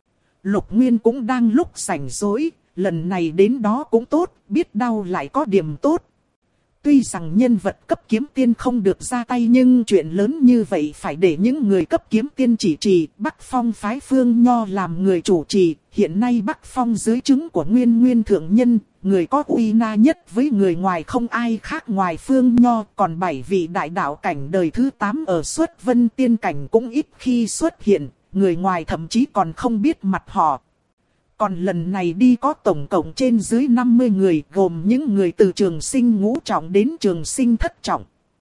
A: Lục Nguyên cũng đang lúc rảnh rỗi. Lần này đến đó cũng tốt, biết đâu lại có điểm tốt. Tuy rằng nhân vật cấp kiếm tiên không được ra tay nhưng chuyện lớn như vậy phải để những người cấp kiếm tiên chỉ trì. Bắc Phong phái Phương Nho làm người chủ trì. Hiện nay Bắc Phong dưới trướng của Nguyên Thượng Nhân, người có uy na nhất với người ngoài không ai khác ngoài Phương Nho. Còn 7 vị đại đạo cảnh đời thứ 8 ở Xuất Vân Tiên Cảnh cũng ít khi xuất hiện. Người ngoài thậm chí còn không biết mặt họ. Còn lần này đi có tổng cộng trên dưới 50 người, gồm những người từ trường sinh ngũ trọng đến trường sinh thất trọng.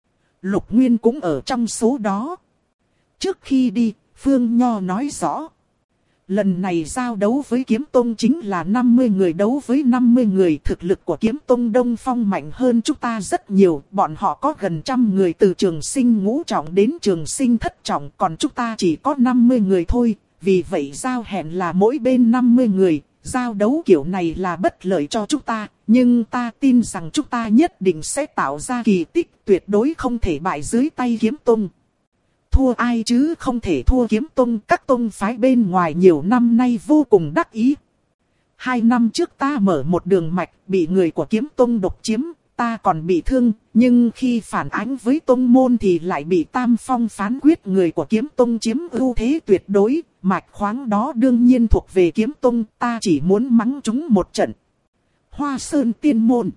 A: Lục Nguyên cũng ở trong số đó. Trước khi đi, Phương Nho nói rõ. Lần này giao đấu với Kiếm Tông chính là 50 người đấu với 50 người. Thực lực của Kiếm Tông Đông Phong mạnh hơn chúng ta rất nhiều. Bọn họ có gần 100 người từ trường sinh ngũ trọng đến trường sinh thất trọng. Còn chúng ta chỉ có 50 người thôi. Vì vậy giao hẹn là mỗi bên 50 người. Giao đấu kiểu này là bất lợi cho chúng ta. Nhưng ta tin rằng chúng ta nhất định sẽ tạo ra kỳ tích. Tuyệt đối không thể bại dưới tay Kiếm Tông. Thua ai chứ không thể thua Kiếm Tông. Các tông phái bên ngoài nhiều năm nay vô cùng đắc ý. 2 năm trước ta mở một đường mạch bị người của Kiếm Tông độc chiếm. Ta còn bị thương, nhưng khi phản ánh với tông môn thì lại bị Tam Phong phán quyết người của Kiếm Tông chiếm ưu thế tuyệt đối. Mạch khoáng đó đương nhiên thuộc về Kiếm Tông, ta chỉ muốn mắng chúng một trận. Hoa Sơn Tiên Môn.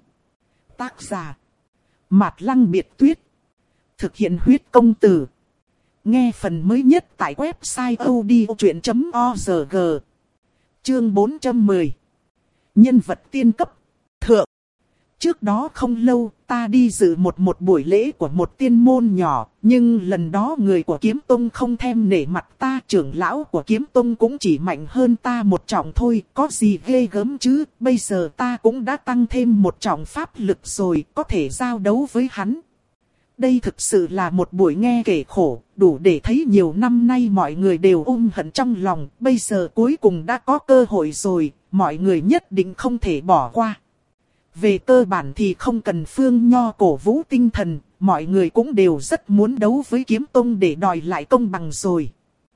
A: Tác giả Mạt Lăng Biệt Tuyết. Thực hiện huyết công từ. Nghe phần mới nhất tại website odchuyện.org. Chương 410. Nhân vật tiên cấp. Thượng. Trước đó không lâu, ta đi dự một buổi lễ của một tiên môn nhỏ, nhưng lần đó người của Kiếm Tông không thèm nể mặt ta. Trưởng lão của Kiếm Tông cũng chỉ mạnh hơn ta một trọng thôi, có gì ghê gớm chứ. Bây giờ ta cũng đã tăng thêm một trọng pháp lực rồi, có thể giao đấu với hắn. Đây thực sự là một buổi nghe kể khổ, đủ để thấy nhiều năm nay mọi người đều ôm hận trong lòng. Bây giờ cuối cùng đã có cơ hội rồi, mọi người nhất định không thể bỏ qua. Về cơ bản thì không cần Phương Nho cổ vũ tinh thần, mọi người cũng đều rất muốn đấu với Kiếm Tông để đòi lại công bằng rồi.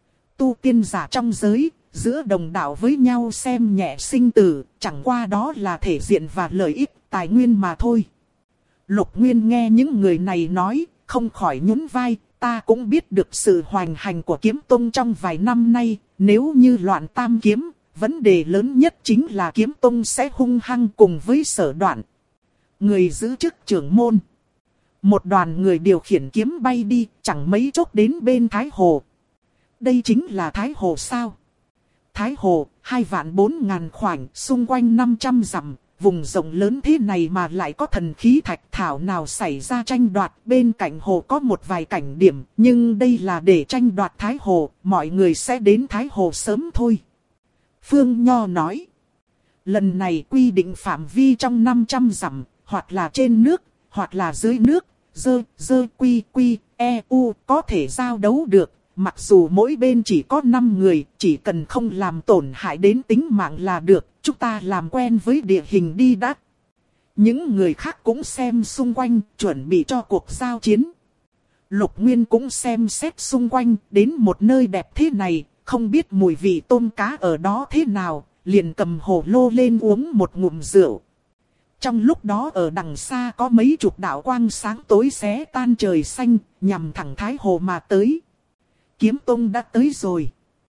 A: Tu tiên giả trong giới, giữa đồng đạo với nhau xem nhẹ sinh tử, chẳng qua đó là thể diện và lợi ích, tài nguyên mà thôi. Lục Nguyên nghe những người này nói, không khỏi nhún vai, ta cũng biết được sự hoành hành của kiếm tông trong vài năm nay, nếu như loạn tam kiếm, vấn đề lớn nhất chính là kiếm tông sẽ hung hăng cùng với Sở Đoạn. Người giữ chức trưởng môn. Một đoàn người điều khiển kiếm bay đi, chẳng mấy chốc đến bên Thái Hồ. Đây chính là Thái Hồ sao? Thái Hồ, 2.400.000 khoảnh, xung quanh 500 dặm, vùng rộng lớn thế này mà lại có thần khí thạch thảo nào xảy ra tranh đoạt. Bên cạnh hồ có một vài cảnh điểm, nhưng đây là để tranh đoạt Thái Hồ, mọi người sẽ đến Thái Hồ sớm thôi. Phương Nho nói, lần này quy định phạm vi trong 500 dặm, hoặc là trên nước, hoặc là dưới nước, EU có thể giao đấu được. Mặc dù mỗi bên chỉ có 5 người, chỉ cần không làm tổn hại đến tính mạng là được, chúng ta làm quen với địa hình đi đã. Những người khác cũng xem xung quanh, chuẩn bị cho cuộc giao chiến. Lục Nguyên cũng xem xét xung quanh, đến một nơi đẹp thế này, không biết mùi vị tôm cá ở đó thế nào, liền cầm hồ lô lên uống một ngụm rượu. Trong lúc đó ở đằng xa có mấy chục đạo quang sáng tối xé tan trời xanh, nhằm thẳng Thái Hồ mà tới. Kiếm Tông đã tới rồi.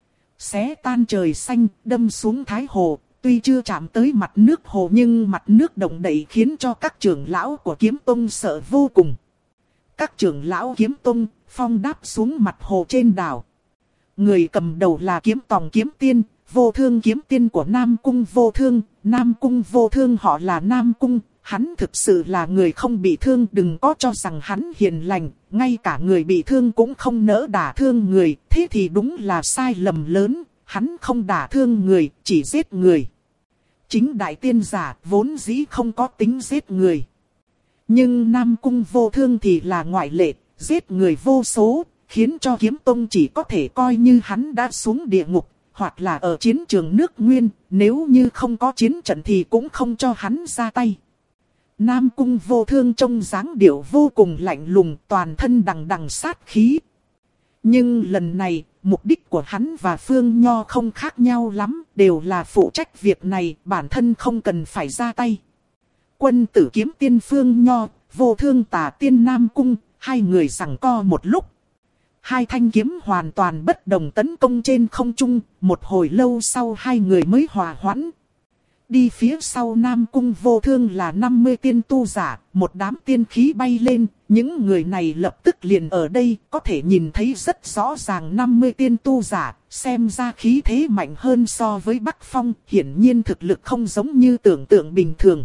A: Xé tan trời xanh, đâm xuống Thái Hồ, tuy chưa chạm tới mặt nước hồ nhưng mặt nước động đậy khiến cho các trưởng lão của Kiếm Tông sợ vô cùng. Các trưởng lão Kiếm Tông phong đáp xuống mặt hồ trên đảo. Người cầm đầu là Kiếm Tòng Kiếm Tiên, Vô Thương Kiếm Tiên của Nam Cung Vô Thương. Nam Cung Vô Thương họ là Nam Cung, hắn thực sự là người không bị thương, đừng có cho rằng hắn hiền lành, ngay cả người bị thương cũng không nỡ đả thương người, thế thì đúng là sai lầm lớn, hắn không đả thương người, chỉ giết người. Chính đại tiên giả vốn dĩ không có tính giết người. Nhưng Nam Cung Vô Thương thì là ngoại lệ, giết người vô số, khiến cho Kiếm Tông chỉ có thể coi như hắn đã xuống địa ngục. Hoặc là ở chiến trường nước Nguyên, nếu như không có chiến trận thì cũng không cho hắn ra tay. Nam Cung Vô Thương trông dáng điệu vô cùng lạnh lùng, toàn thân đằng đằng sát khí. Nhưng lần này, mục đích của hắn và Phương Nho không khác nhau lắm, đều là phụ trách việc này, bản thân không cần phải ra tay. Quân tử Kiếm Tiên Phương Nho, Vô Thương Tà Tiên Nam Cung, hai người giằng co một lúc. Hai thanh kiếm hoàn toàn bất đồng tấn công trên không trung, một hồi lâu sau hai người mới hòa hoãn. Đi phía sau Nam Cung Vô Thương là 50 tiên tu giả, một đám tiên khí bay lên, những người này lập tức liền ở đây, có thể nhìn thấy rất rõ ràng 50 tiên tu giả, xem ra khí thế mạnh hơn so với Bắc Phong, hiển nhiên thực lực không giống như tưởng tượng bình thường.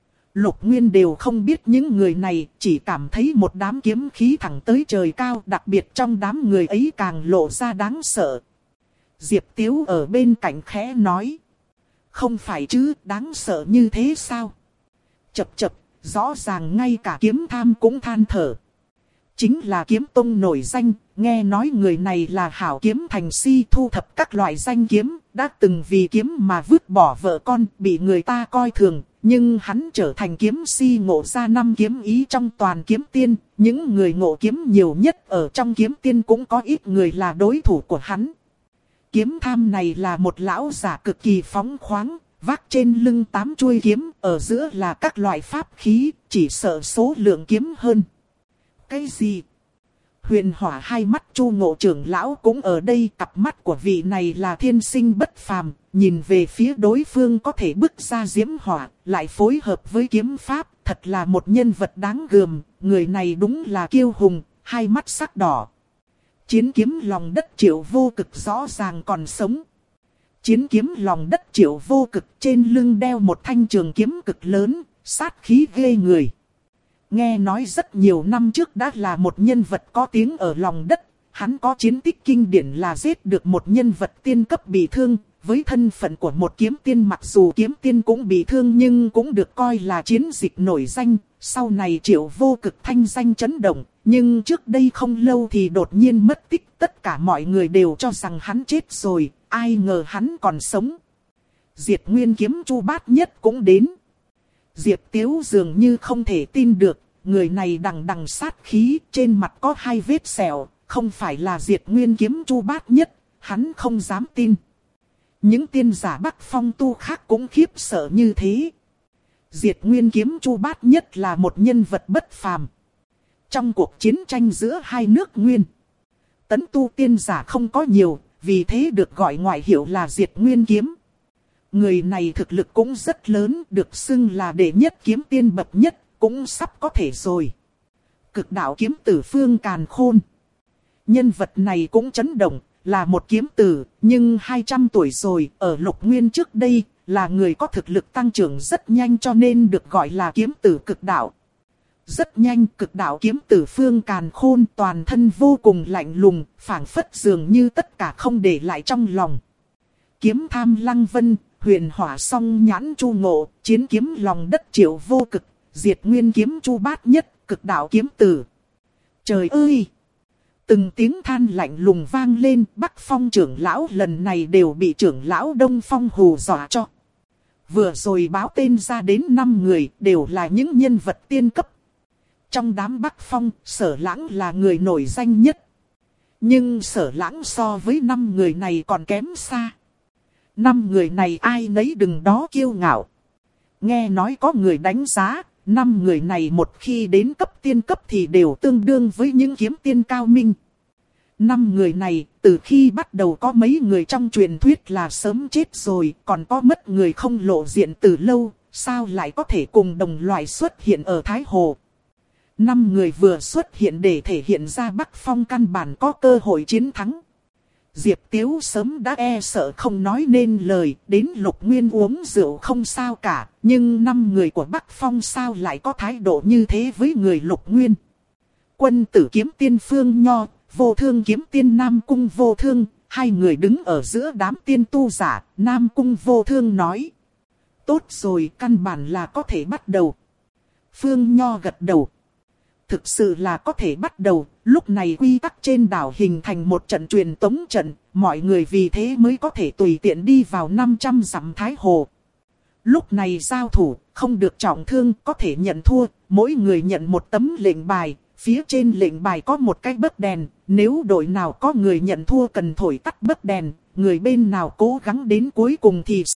A: Lục Nguyên đều không biết những người này, chỉ cảm thấy một đám kiếm khí thẳng tới trời cao, đặc biệt trong đám người ấy càng lộ ra đáng sợ. Diệp Tiếu ở bên cạnh khẽ nói, không phải chứ, đáng sợ như thế sao? Chập chập, rõ ràng ngay cả Kiếm Tham cũng than thở. Chính là Kiếm Tông nổi danh, nghe nói người này là hảo kiếm thành si, thu thập các loại danh kiếm, đã từng vì kiếm mà vứt bỏ vợ con, bị người ta coi thường. Nhưng hắn trở thành kiếm si, ngộ ra 5 kiếm ý trong toàn kiếm tiên, những người ngộ kiếm nhiều nhất ở trong kiếm tiên cũng có ít người là đối thủ của hắn. Kiếm Tham này là một lão giả cực kỳ phóng khoáng, vác trên lưng 8 chuôi kiếm, ở giữa là các loại pháp khí, chỉ sợ số lượng kiếm hơn. Cái gì? Huyền Hỏa hai mắt Chu Ngộ trưởng lão cũng ở đây, cặp mắt của vị này là thiên sinh bất phàm, nhìn về phía đối phương có thể bức ra diễm hỏa, lại phối hợp với kiếm pháp, thật là một nhân vật đáng gờm, người này đúng là kiêu hùng, hai mắt sắc đỏ. Chiến kiếm lòng đất Triệu Vô Cực rõ ràng còn sống. Chiến kiếm lòng đất Triệu Vô Cực trên lưng đeo một thanh trường kiếm cực lớn, sát khí ghê người. Nghe nói rất nhiều năm trước đã là một nhân vật có tiếng ở lòng đất, hắn có chiến tích kinh điển là giết được một nhân vật tiên cấp bị thương. Với thân phận của một kiếm tiên, mặc dù kiếm tiên cũng bị thương nhưng cũng được coi là chiến dịch nổi danh. Sau này Triệu Vô Cực thanh danh chấn động, nhưng trước đây không lâu thì đột nhiên mất tích. Tất cả mọi người đều cho rằng hắn chết rồi, ai ngờ hắn còn sống. Diệt Nguyên Kiếm Chu Bát Nhất cũng đến. Diệp Tiếu dường như không thể tin được, người này đằng đằng sát khí, trên mặt có 2 vết sẹo, không phải là Diệt Nguyên Kiếm Chu Bát Nhất, hắn không dám tin. Những tiên giả Bắc Phong tu khác cũng khiếp sợ như thế. Diệt Nguyên Kiếm Chu Bát Nhất là một nhân vật bất phàm. Trong cuộc chiến tranh giữa hai nước Nguyên, Tấn tu tiên giả không có nhiều, vì thế được gọi ngoại hiệu là Diệt Nguyên Kiếm. Người này thực lực cũng rất lớn, được xưng là đệ nhất kiếm tiên bậc nhất, cũng sắp có thể rồi. Cực đạo kiếm tử Phương Càn Khôn. Nhân vật này cũng chấn động, là một kiếm tử, nhưng 200 tuổi rồi, ở Lục Nguyên trước đây, là người có thực lực tăng trưởng rất nhanh cho nên được gọi là kiếm tử cực đạo. Rất nhanh cực đạo kiếm tử Phương Càn Khôn toàn thân vô cùng lạnh lùng, phảng phất dường như tất cả không để lại trong lòng. Kiếm tham lăng vân, huyền hỏa song nhãn chu ngộ, chiến kiếm lòng đất triệu vô cực, diệt nguyên kiếm chu bát nhất, cực đạo kiếm tử. Trời ơi! Từng tiếng than lạnh lùng vang lên, Bắc Phong trưởng lão lần này đều bị trưởng lão Đông Phong hù dọa cho. Vừa rồi báo tên ra đến 5 người, đều là những nhân vật tiên cấp. Trong đám Bắc Phong, Sở Lãng là người nổi danh nhất. Nhưng Sở Lãng so với 5 người này còn kém xa. 5 người này ai nấy đừng đó kiêu ngạo. Nghe nói có người đánh giá, 5 người này một khi đến cấp tiên cấp thì đều tương đương với những kiếm tiên cao minh. 5 người này, từ khi bắt đầu có mấy người trong truyền thuyết là sớm chết rồi, còn có mất người không lộ diện từ lâu, sao lại có thể cùng đồng loại xuất hiện ở Thái Hồ. 5 người vừa xuất hiện để thể hiện ra Bắc Phong căn bản có cơ hội chiến thắng. Diệp Tiếu sớm đã e sợ không nói nên lời, đến Lục Nguyên uống rượu không sao cả, nhưng 5 người của Bắc Phong sao lại có thái độ như thế với người Lục Nguyên. Quân tử kiếm tiên Phương Nho, vô thương kiếm tiên Nam Cung vô thương, hai người đứng ở giữa đám tiên tu giả, Nam Cung vô thương nói. Tốt rồi, căn bản là có thể bắt đầu. Phương Nho gật đầu. Thực sự là có thể bắt đầu, lúc này quy tắc trên đảo hình thành một trận truyền tống trận, mọi người vì thế mới có thể tùy tiện đi vào 500 dặm Thái Hồ. Lúc này giao thủ, không được trọng thương, có thể nhận thua, mỗi người nhận một tấm lệnh bài, phía trên lệnh bài có một cái bấc đèn, nếu đội nào có người nhận thua cần thổi tắt bấc đèn, người bên nào cố gắng đến cuối cùng thì